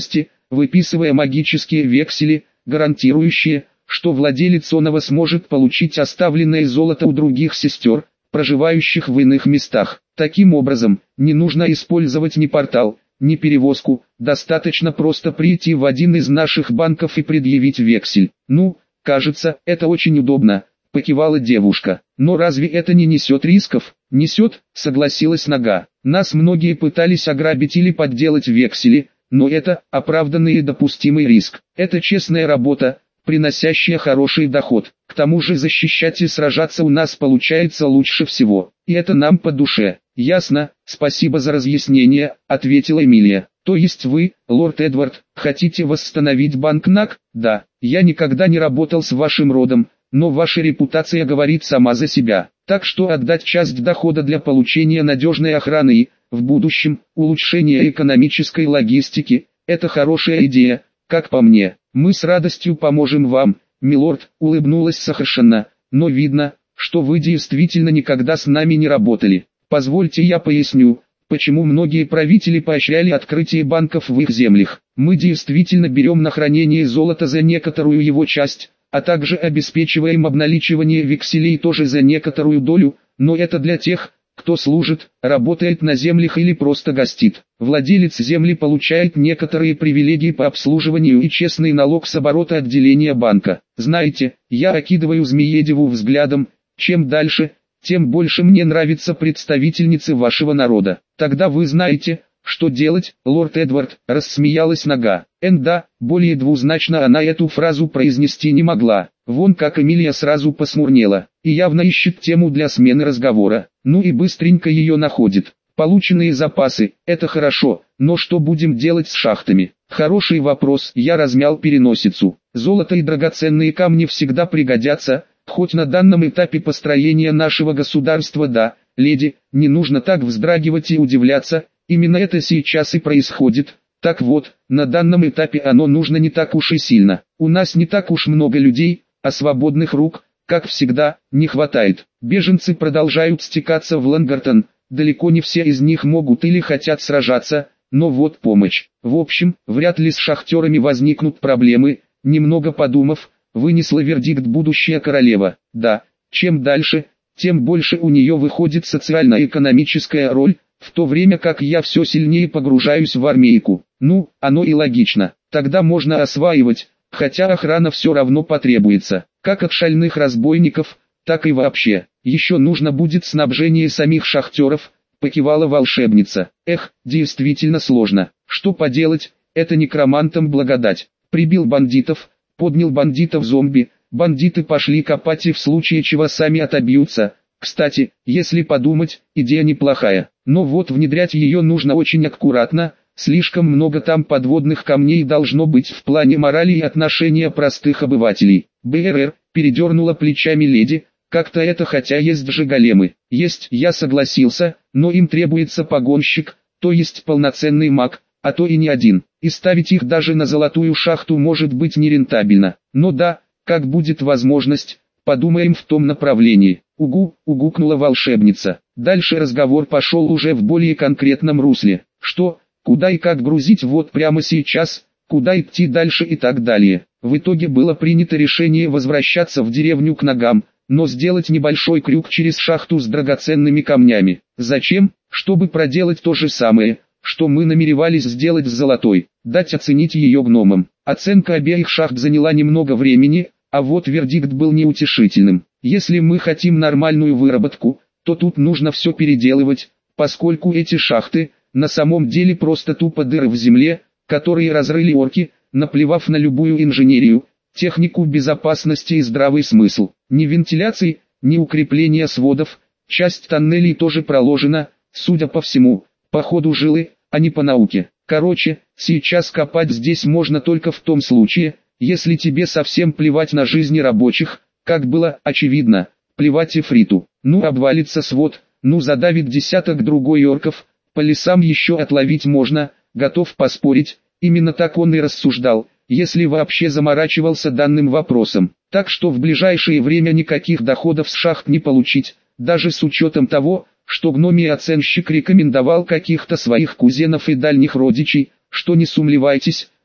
Speaker 1: выписывая магические вексели, гарантирующие, что владелец оного сможет получить оставленное золото у других сестер, проживающих в иных местах. Таким образом, не нужно использовать ни портал, ни перевозку, достаточно просто прийти в один из наших банков и предъявить вексель. Ну, кажется, это очень удобно, покивала девушка. Но разве это не несет рисков? Несет, согласилась Нога. Нас многие пытались ограбить или подделать вексели, но это оправданный и допустимый риск. Это честная работа, приносящая хороший доход. К тому же защищать и сражаться у нас получается лучше всего. И это нам по душе. Ясно, спасибо за разъяснение, ответила Эмилия. То есть вы, лорд Эдвард, хотите восстановить банк Наг? Да, я никогда не работал с вашим родом, но ваша репутация говорит сама за себя. Так что отдать часть дохода для получения надежной охраны и, в будущем, улучшения экономической логистики – это хорошая идея, как по мне. Мы с радостью поможем вам, милорд, улыбнулась Сахаршина, но видно, что вы действительно никогда с нами не работали. Позвольте я поясню, почему многие правители поощряли открытие банков в их землях. Мы действительно берем на хранение золото за некоторую его часть, а также обеспечиваем обналичивание векселей тоже за некоторую долю, но это для тех, кто служит, работает на землях или просто гостит. Владелец земли получает некоторые привилегии по обслуживанию и честный налог с оборота отделения банка. Знаете, я окидываю Змеедеву взглядом, чем дальше, тем больше мне нравятся представительницы вашего народа. Тогда вы знаете, что делать, лорд Эдвард, рассмеялась Нога. Да, более двузначно она эту фразу произнести не могла. Вон как Эмилия сразу посмурнела, и явно ищет тему для смены разговора. Ну и быстренько ее находит. Полученные запасы, это хорошо, но что будем делать с шахтами? Хороший вопрос, я размял переносицу. Золото и драгоценные камни всегда пригодятся, хоть на данном этапе построения нашего государства да, леди, не нужно так вздрагивать и удивляться, именно это сейчас и происходит. Так вот, на данном этапе оно нужно не так уж и сильно. У нас не так уж много людей, а свободных рук, как всегда, не хватает. Беженцы продолжают стекаться в Лангартон, далеко не все из них могут или хотят сражаться, но вот помощь. В общем, вряд ли с шахтерами возникнут проблемы, немного подумав, вынесла вердикт будущая королева. Да, чем дальше, тем больше у нее выходит социально-экономическая роль, в то время как я все сильнее погружаюсь в армейку. Ну, оно и логично, тогда можно осваивать, хотя охрана все равно потребуется, как от шальных разбойников, так и вообще. Еще нужно будет снабжение самих шахтеров, покивала волшебница. Эх, действительно сложно, что поделать, это некромантам благодать. Прибил бандитов, поднял бандитов зомби, бандиты пошли копать и в случае чего сами отобьются. Кстати, если подумать, идея неплохая, но вот внедрять ее нужно очень аккуратно, слишком много там подводных камней должно быть в плане морали и отношения простых обывателей. БРР, передернула плечами леди, как-то это хотя есть же големы. Есть, я согласился, но им требуется погонщик, то есть полноценный маг, а то и не один. И ставить их даже на золотую шахту может быть нерентабельно. Но да, как будет возможность, подумаем в том направлении. Угу, угукнула волшебница. Дальше разговор пошел уже в более конкретном русле. Что, куда и как грузить вот прямо сейчас, куда идти дальше и так далее. В итоге было принято решение возвращаться в деревню к Ногам, но сделать небольшой крюк через шахту с драгоценными камнями. Зачем? Чтобы проделать то же самое, что мы намеревались сделать с золотой, дать оценить ее гномам. Оценка обеих шахт заняла немного времени, а вот вердикт был неутешительным. Если мы хотим нормальную выработку, то тут нужно все переделывать, поскольку эти шахты, на самом деле просто тупо дыры в земле, которые разрыли орки, наплевав на любую инженерию, технику безопасности и здравый смысл. Ни вентиляции, ни укрепления сводов, часть тоннелей тоже проложена, судя по всему, по ходу жилы, а не по науке. Короче, сейчас копать здесь можно только в том случае, если тебе совсем плевать на жизни рабочих, как было очевидно, плевать Эфриту. Ну обвалится свод, ну задавит десяток другой орков, по лесам еще отловить можно, готов поспорить, именно так он и рассуждал, если вообще заморачивался данным вопросом. Так что в ближайшее время никаких доходов с шахт не получить, даже с учетом того, что гномий оценщик рекомендовал каких-то своих кузенов и дальних родичей, что не сумлевайтесь,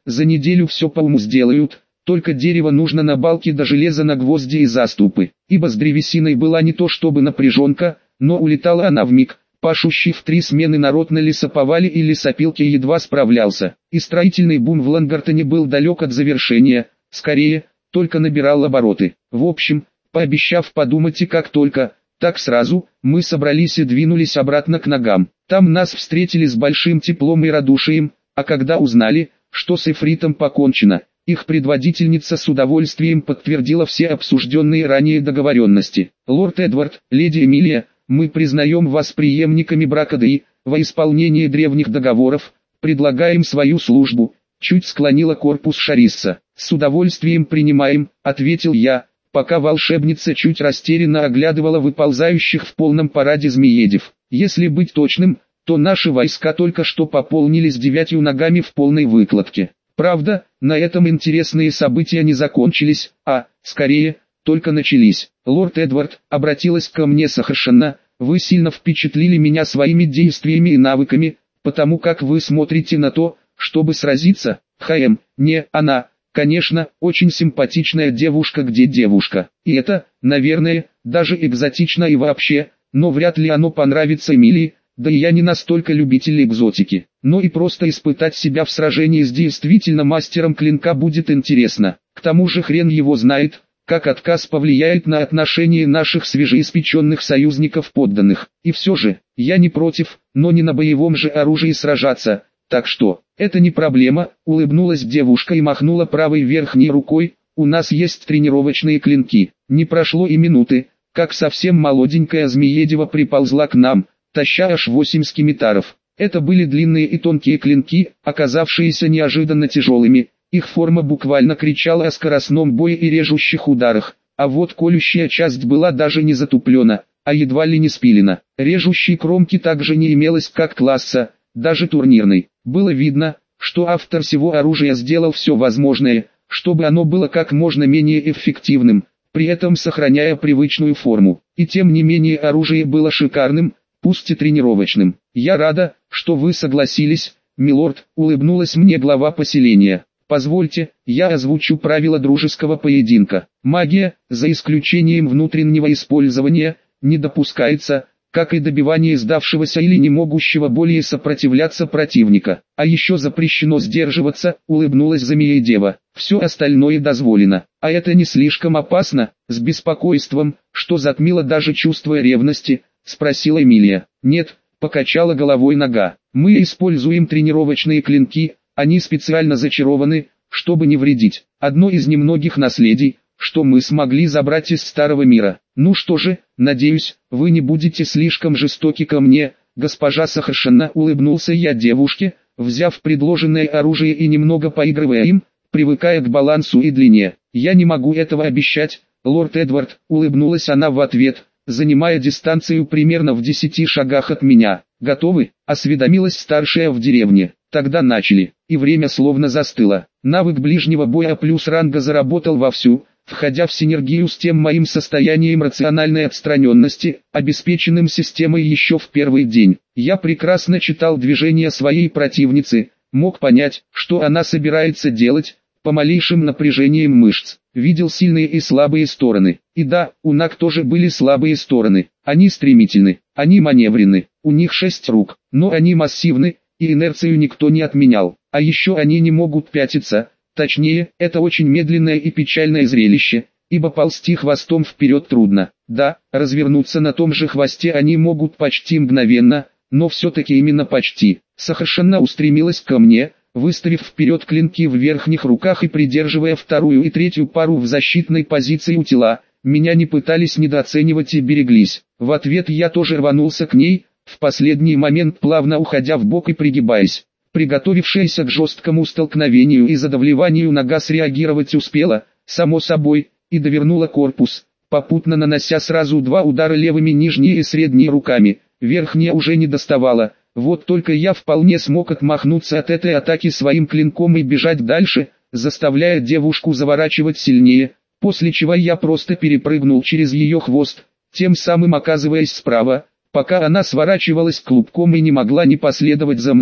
Speaker 1: за неделю все по уму сделают, только дерево нужно на балки до железа на гвозди и заступы, ибо с древесиной была не то чтобы напряженка, но улетала она вмиг. Пашущий в 3 смены народ на лесоповале и лесопилке едва справлялся, и строительный бум в Лангартоне был далек от завершения, скорее, только набирал обороты. В общем, пообещав подумать и как только, так сразу, мы собрались и двинулись обратно к ногам. Там нас встретили с большим теплом и радушием, а когда узнали, что с Эфритом покончено, их предводительница с удовольствием подтвердила все обсужденные ранее договоренности. «Лорд Эдвард, леди Эмилия, мы признаем вас преемниками брака, да и, во исполнение древних договоров, предлагаем свою службу», чуть склонила корпус Шарисса. «С удовольствием принимаем», ответил я, пока волшебница чуть растерянно оглядывала выползающих в полном параде змеедев. Если быть точным, то наши войска только что пополнились 9 ногами в полной выкладке. Правда, на этом интересные события не закончились, а, скорее, только начались. «Лорд Эдвард», обратилась ко мне Сахаршана, «вы сильно впечатлили меня своими действиями и навыками, потому как вы смотрите на то, чтобы сразиться». Не, она, конечно, очень симпатичная девушка, где девушка. И это, наверное, даже экзотично и вообще, но вряд ли оно понравится Эмилии, да и я не настолько любитель экзотики. Но и просто испытать себя в сражении с действительно мастером клинка будет интересно. К тому же хрен его знает, как отказ повлияет на отношения наших свежеиспеченных союзников-подданных. И все же, я не против, но не на боевом же оружии сражаться, так что, это не проблема, улыбнулась девушка и махнула правой верхней рукой, у нас есть тренировочные клинки. Не прошло и минуты, как совсем молоденькая змеедева приползла к нам, таща аж 8 скимитаров. Это были длинные и тонкие клинки, оказавшиеся неожиданно тяжелыми. Их форма буквально кричала о скоростном бое и режущих ударах, а вот колющая часть была даже не затуплена, а едва ли не спилена. Режущей кромки также не имелось как класса, даже турнирной. Было видно, что автор всего оружия сделал все возможное, чтобы оно было как можно менее эффективным, при этом сохраняя привычную форму. И тем не менее оружие было шикарным, пусть и тренировочным. «Я рада, что вы согласились, милорд», улыбнулась мне глава поселения. «Позвольте, я озвучу правила дружеского поединка. Магия, за исключением внутреннего использования, не допускается, как и добивание сдавшегося или не могущего более сопротивляться противника. А еще запрещено сдерживаться», улыбнулась Змеедева. «Все остальное дозволено. А это не слишком опасно?» С беспокойством, что затмило даже чувство ревности, спросила Эмилия. «Нет», покачала головой нога. «Мы используем тренировочные клинки, они специально зачарованы, чтобы не вредить. Одно из немногих наследий, что мы смогли забрать из старого мира. Ну что же, надеюсь, вы не будете слишком жестоки ко мне, госпожа Сахаршана», улыбнулся я девушке, взяв предложенное оружие и немного поигрывая им, привыкая к балансу и длине. «Я не могу этого обещать, лорд Эдвард», улыбнулась она в ответ, занимая дистанцию примерно в 10 шагах от меня. «Готовы?» – осведомилась старшая в деревне. Тогда начали, и время словно застыло. Навык ближнего боя плюс ранга заработал вовсю, входя в синергию с тем моим состоянием рациональной отстраненности, обеспеченным системой еще в первый день. Я прекрасно читал движения своей противницы, мог понять, что она собирается делать, по малейшим напряжениям мышц. Видел сильные и слабые стороны. И да, у Наг тоже были слабые стороны. Они стремительны, они маневренны, у них 6 рук, но они массивны, и инерцию никто не отменял. А еще они не могут пятиться, точнее, это очень медленное и печальное зрелище, ибо ползти хвостом вперед трудно. Да, развернуться на том же хвосте они могут почти мгновенно, но все-таки именно почти. Сахаршана устремилась ко мне, выставив вперед клинки в верхних руках и придерживая вторую и третью пару в защитной позиции у тела. Меня не пытались недооценивать и береглись. В ответ я тоже рванулся к ней, в последний момент плавно уходя вбок и пригибаясь. Приготовившаяся к жесткому столкновению и задавливанию нога среагировать успела, само собой, и довернула корпус, попутно нанося сразу 2 удара левыми нижней и средней руками. Верхняя уже не доставала. Вот только я вполне смог отмахнуться от этой атаки своим клинком и бежать дальше, заставляя девушку заворачивать сильнее, после чего я просто перепрыгнул через ее хвост, тем самым оказываясь справа, пока она сворачивалась клубком и не могла не последовать за мной.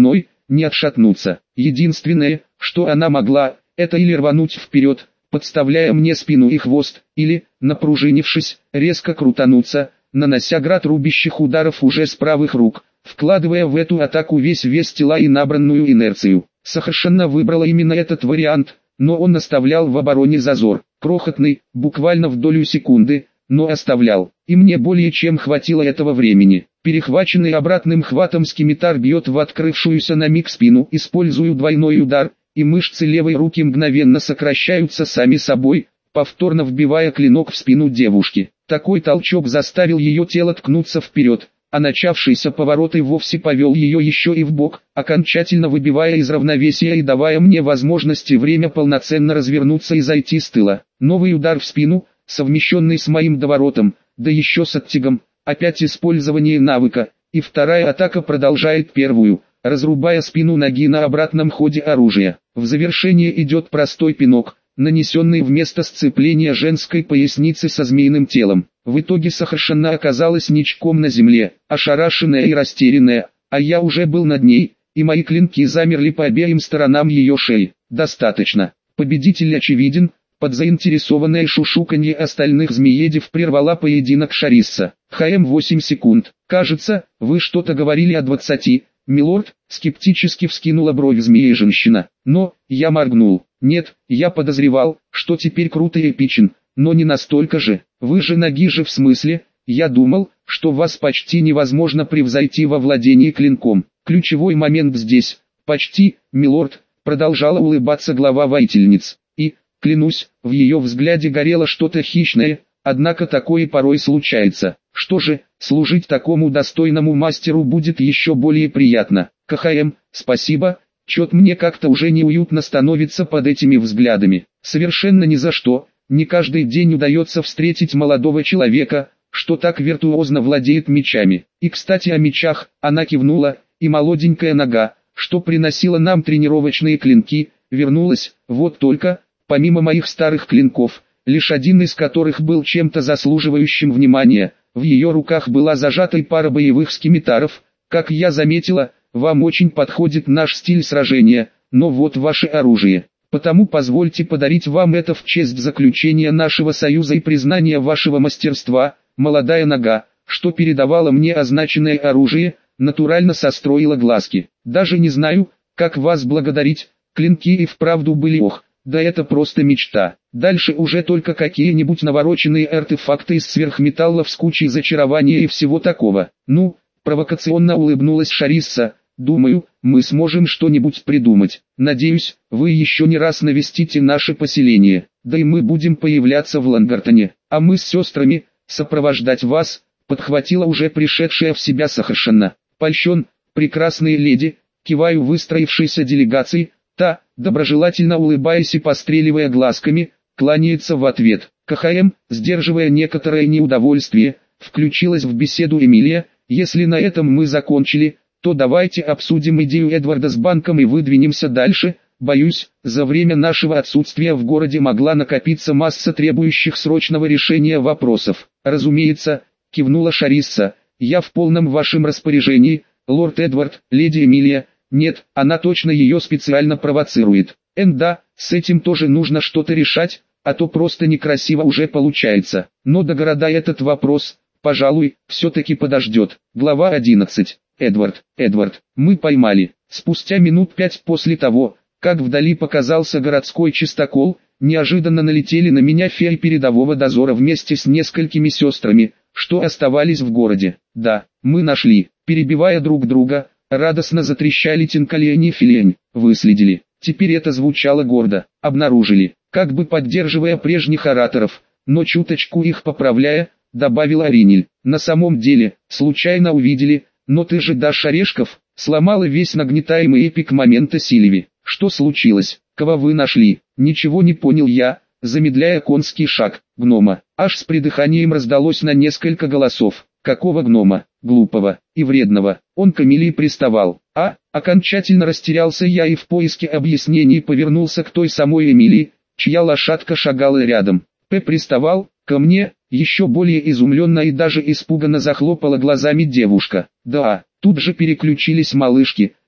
Speaker 1: не отшатнуться. Единственное, что она могла, это или рвануть вперед, подставляя мне спину и хвост, или, напружинившись, резко крутануться, нанося град рубящих ударов уже с правых рук, вкладывая в эту атаку весь вес тела и набранную инерцию. Совершенно выбрала именно этот вариант, но он оставлял в обороне зазор, крохотный, буквально в долю секунды, но оставлял, и мне более чем хватило этого времени. Перехваченный обратным хватом скимитар бьет в открывшуюся на миг спину, использую двойной удар, и мышцы левой руки мгновенно сокращаются сами собой, повторно вбивая клинок в спину девушки. Такой толчок заставил ее тело ткнуться вперед, а начавшийся поворот и вовсе повел ее еще и вбок, окончательно выбивая из равновесия и давая мне возможность и время полноценно развернуться и зайти с тыла. Новый удар в спину, совмещенный с моим доворотом, да еще с оттягом, опять использование навыка, и вторая атака продолжает первую, разрубая спину ноги на обратном ходе оружия. В завершение идет простой пинок, нанесенный вместо сцепления женской поясницы со змеиным телом. В итоге совершенно оказалась ничком на земле, ошарашенная и растерянная, а я уже был над ней, и мои клинки замерли по обеим сторонам ее шеи. Достаточно. Победитель очевиден. Под заинтересованное шушуканье остальных змеедев прервала поединок Шарисса. ХМ 8 секунд. Кажется, вы что-то говорили о 20, милорд, скептически вскинула бровь змея-женщина. Но, я моргнул. Нет, я подозревал, что теперь круто и эпичен, но не настолько же. Вы же Нагиже в смысле, я думал, что вас почти невозможно превзойти во владении клинком. Ключевой момент здесь. Почти, милорд, продолжала улыбаться глава воительниц. И, клянусь, в ее взгляде горело что-то хищное, однако такое порой случается. Что же, служить такому достойному мастеру будет еще более приятно. КХМ, спасибо, чё-то мне как-то уже неуютно становится под этими взглядами. Совершенно ни за что, не каждый день удается встретить молодого человека, что так виртуозно владеет мечами. И кстати о мечах, она кивнула, и молоденькая нога, что приносила нам тренировочные клинки, вернулась, вот только... Помимо моих старых клинков, лишь один из которых был чем-то заслуживающим внимания, в ее руках была зажата и пара боевых скимитаров. Как я заметила, вам очень подходит наш стиль сражения, но вот ваше оружие. Потому позвольте подарить вам это в честь заключения нашего союза и признания вашего мастерства. Молодая нога, что передавала мне означенное оружие, натурально состроила глазки. Даже не знаю, как вас благодарить, клинки и вправду были да это просто мечта. Дальше уже только какие-нибудь навороченные артефакты из сверхметаллов с кучей зачарования и всего такого. Ну, провокационно улыбнулась Шарисса, думаю, мы сможем что-нибудь придумать. Надеюсь, вы еще не раз навестите наше поселение. Да и мы будем появляться в Лангартоне, а мы с сестрами, сопровождать вас, подхватила уже пришедшая в себя совершенно. Польщен, прекрасные леди, киваю выстроившейся делегации, та, доброжелательно улыбаясь и постреливая глазками, кланяется в ответ. КХМ, сдерживая некоторое неудовольствие, включилась в беседу Эмилия. Если на этом мы закончили, то давайте обсудим идею Эдварда с банком и выдвинемся дальше. Боюсь, за время нашего отсутствия в городе могла накопиться масса требующих срочного решения вопросов. Разумеется, кивнула Шарисса, я в полном вашем распоряжении, лорд Эдвард, леди Эмилия. Нет, она точно ее специально провоцирует. Да, с этим тоже нужно что-то решать, а то просто некрасиво уже получается. Но до города этот вопрос, пожалуй, все-таки подождет. Глава 11. Эдвард, мы поймали. Спустя минут 5 после того, как вдали показался городской чистокол, неожиданно налетели на меня феи передового дозора вместе с несколькими сестрами, что оставались в городе. Да, мы нашли, перебивая друг друга. Радостно затрещали Тинкалень и Филень, выследили. Теперь это звучало гордо. Обнаружили, как бы поддерживая прежних ораторов, но чуточку их поправляя, добавила Аринель. На самом деле, случайно увидели, но ты же дашь орешков, сломала весь нагнетаемый эпик момента Сильви. Что случилось? Кого вы нашли? Ничего не понял я, замедляя конский шаг. Гнома. Аж с придыханием раздалось на несколько голосов. Какого гнома? Глупого и вредного. Он к Эмилии приставал. Окончательно растерялся я и в поиске объяснений повернулся к той самой Эмилии, чья лошадка шагала рядом. Приставал ко мне, еще более изумленно и даже испуганно захлопала глазами девушка. Да, тут же переключились малышки,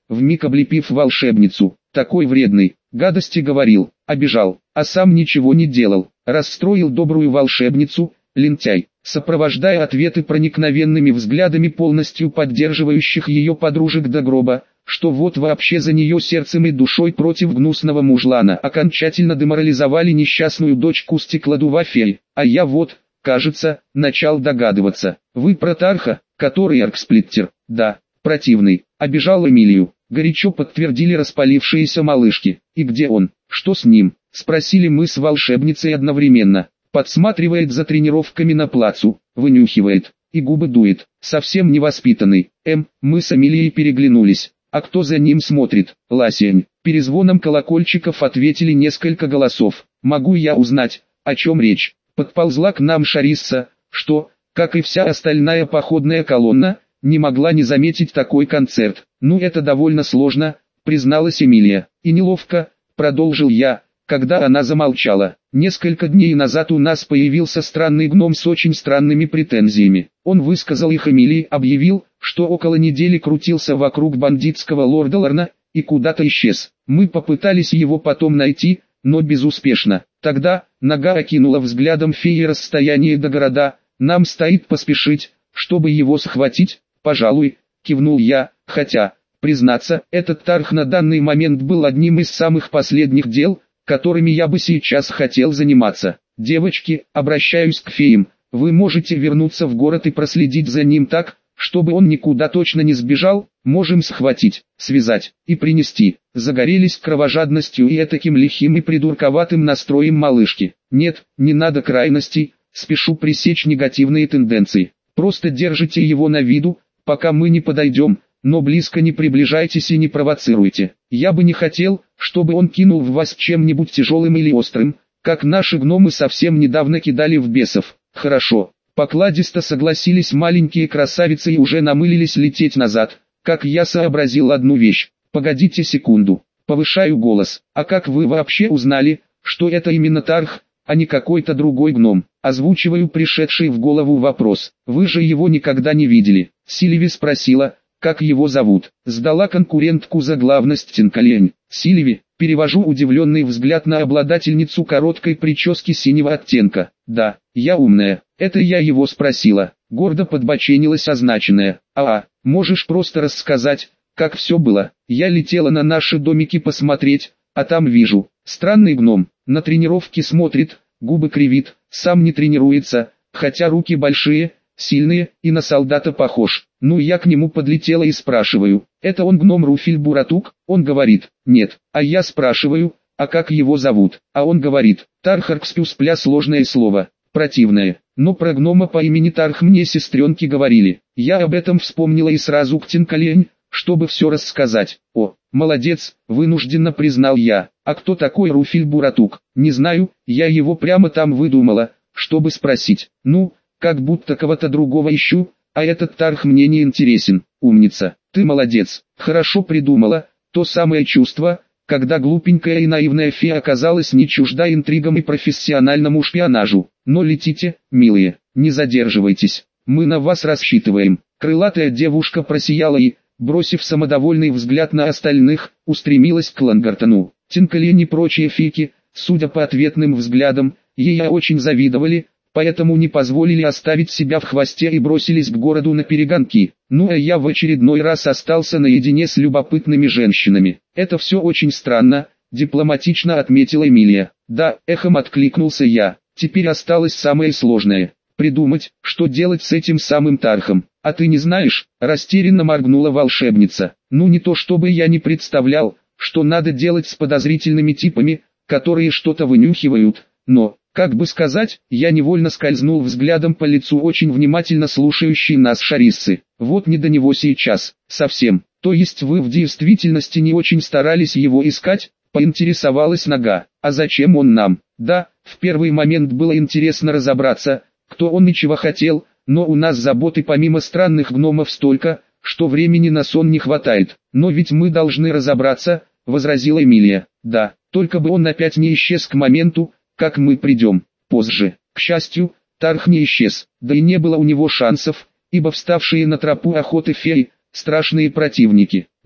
Speaker 1: вмиг облепив волшебницу. Такой вредный, гадости говорил, обижал, а сам ничего не делал, расстроил добрую волшебницу, лентяй, сопровождая ответы проникновенными взглядами полностью поддерживающих ее подружек до гроба, что вот вообще за нее сердцем и душой против гнусного мужлана окончательно деморализовали несчастную дочку стеклодува феи, а я вот, кажется, начал догадываться. Вы про Тарха, который Арксплиттер, да, противный, обижал Эмилию, горячо подтвердили распалившиеся малышки. И где он, что с ним, спросили мы с волшебницей одновременно. Подсматривает за тренировками на плацу, вынюхивает, и губы дует, совсем невоспитанный. Мы с Эмилией переглянулись. А кто за ним смотрит? Ласень. Перезвоном колокольчиков ответили несколько голосов. Могу я узнать, о чем речь? Подползла к нам Шарисса, что, как и вся остальная походная колонна, не могла не заметить такой концерт. Ну это довольно сложно, призналась Эмилия. И неловко, продолжил я, когда она замолчала. Несколько дней назад у нас появился странный гном с очень странными претензиями. Он высказал их Эмилии, объявил, что около недели крутился вокруг бандитского лорда Лорна, и куда-то исчез. Мы попытались его потом найти, но безуспешно. Тогда, нога окинула взглядом феи расстояние до города, нам стоит поспешить, чтобы его схватить, пожалуй, кивнул я, хотя, признаться, этот Тарх на данный момент был одним из самых последних дел, которыми я бы сейчас хотел заниматься. Девочки, обращаюсь к феям, вы можете вернуться в город и проследить за ним так, чтобы он никуда точно не сбежал, можем схватить, связать и принести. Загорелись кровожадностью и этаким лихим и придурковатым настроем малышки. Нет, не надо крайностей, спешу пресечь негативные тенденции. Просто держите его на виду, пока мы не подойдем, но близко не приближайтесь и не провоцируйте. Я бы не хотел, чтобы он кинул в вас чем-нибудь тяжелым или острым, как наши гномы совсем недавно кидали в бесов. Хорошо. Покладисто согласились маленькие красавицы и уже намылились лететь назад, как я сообразил одну вещь. Погодите секунду. Повышаю голос. А как вы вообще узнали, что это именно Тарх, а не какой-то другой гном? Озвучиваю пришедший в голову вопрос. Вы же его никогда не видели. Сильви спросила, как его зовут. Сдала конкурентку за главность Тинкалень. Сильви, перевожу удивленный взгляд на обладательницу короткой прически синего оттенка. Да, я умная. Это я его спросила. Гордо подбоченилась означенная. Можешь просто рассказать, как все было? Я летела на наши домики посмотреть, а там вижу. Странный гном, на тренировке смотрит, губы кривит, сам не тренируется, хотя руки большие, сильные, и на солдата похож. Ну я к нему подлетела и спрашиваю, это он гном Руфиль Буратук? Он говорит, нет. А я спрашиваю, а как его зовут? А он говорит, Тархаркспюс, сложное слово, противное. Но про гнома по имени Тарх мне сестренки говорили. Я об этом вспомнила и сразу к Тинкалень, чтобы все рассказать. О, молодец, вынужденно признал я. А кто такой Руфиль Буратук? Не знаю, я его прямо там выдумала, чтобы спросить. Ну, как будто кого-то другого ищу, а этот Тарх мне не интересен. Умница, ты молодец, хорошо придумала. То самое чувство, когда глупенькая и наивная фея оказалась не чужда интригам и профессиональному шпионажу. Но летите, милые, не задерживайтесь, мы на вас рассчитываем. Крылатая девушка просияла и, бросив самодовольный взгляд на остальных, устремилась к Лангартону. Тинкалень и прочие фики, судя по ответным взглядам, ей очень завидовали, поэтому не позволили оставить себя в хвосте и бросились к городу на перегонки. Ну а я в очередной раз остался наедине с любопытными женщинами. Это все очень странно, дипломатично отметила Эмилия. Да, эхом откликнулся я. Теперь осталось самое сложное. Придумать, что делать с этим самым Тархом. А ты не знаешь? Растерянно моргнула волшебница. Ну не то чтобы я не представлял, что надо делать с подозрительными типами, которые что-то вынюхивают, но, как бы сказать, я невольно скользнул взглядом по лицу очень внимательно слушающей нас Шариссы. Вот не до него сейчас, совсем. То есть вы в действительности не очень старались его искать? Поинтересовалась нога. А зачем он нам? Да, в первый момент было интересно разобраться, кто он и чего хотел, но у нас заботы помимо странных гномов столько, что времени на сон не хватает. Но ведь мы должны разобраться, возразила Эмилия. Да, только бы он опять не исчез к моменту, как мы придем. Позже. К счастью, Тарх не исчез, да и не было у него шансов, ибо вставшие на тропу охоты феи, страшные противники.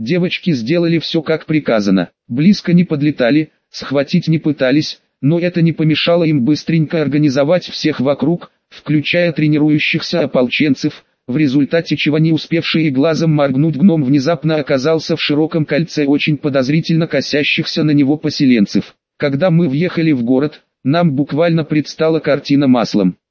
Speaker 1: Девочки сделали все как приказано. Близко не подлетали, схватить не пытались, но это не помешало им быстренько организовать всех вокруг, включая тренирующихся ополченцев, в результате чего не успевший и глазом моргнуть гном внезапно оказался в широком кольце очень подозрительно косящихся на него поселенцев. Когда мы въехали в город, нам буквально предстала картина маслом.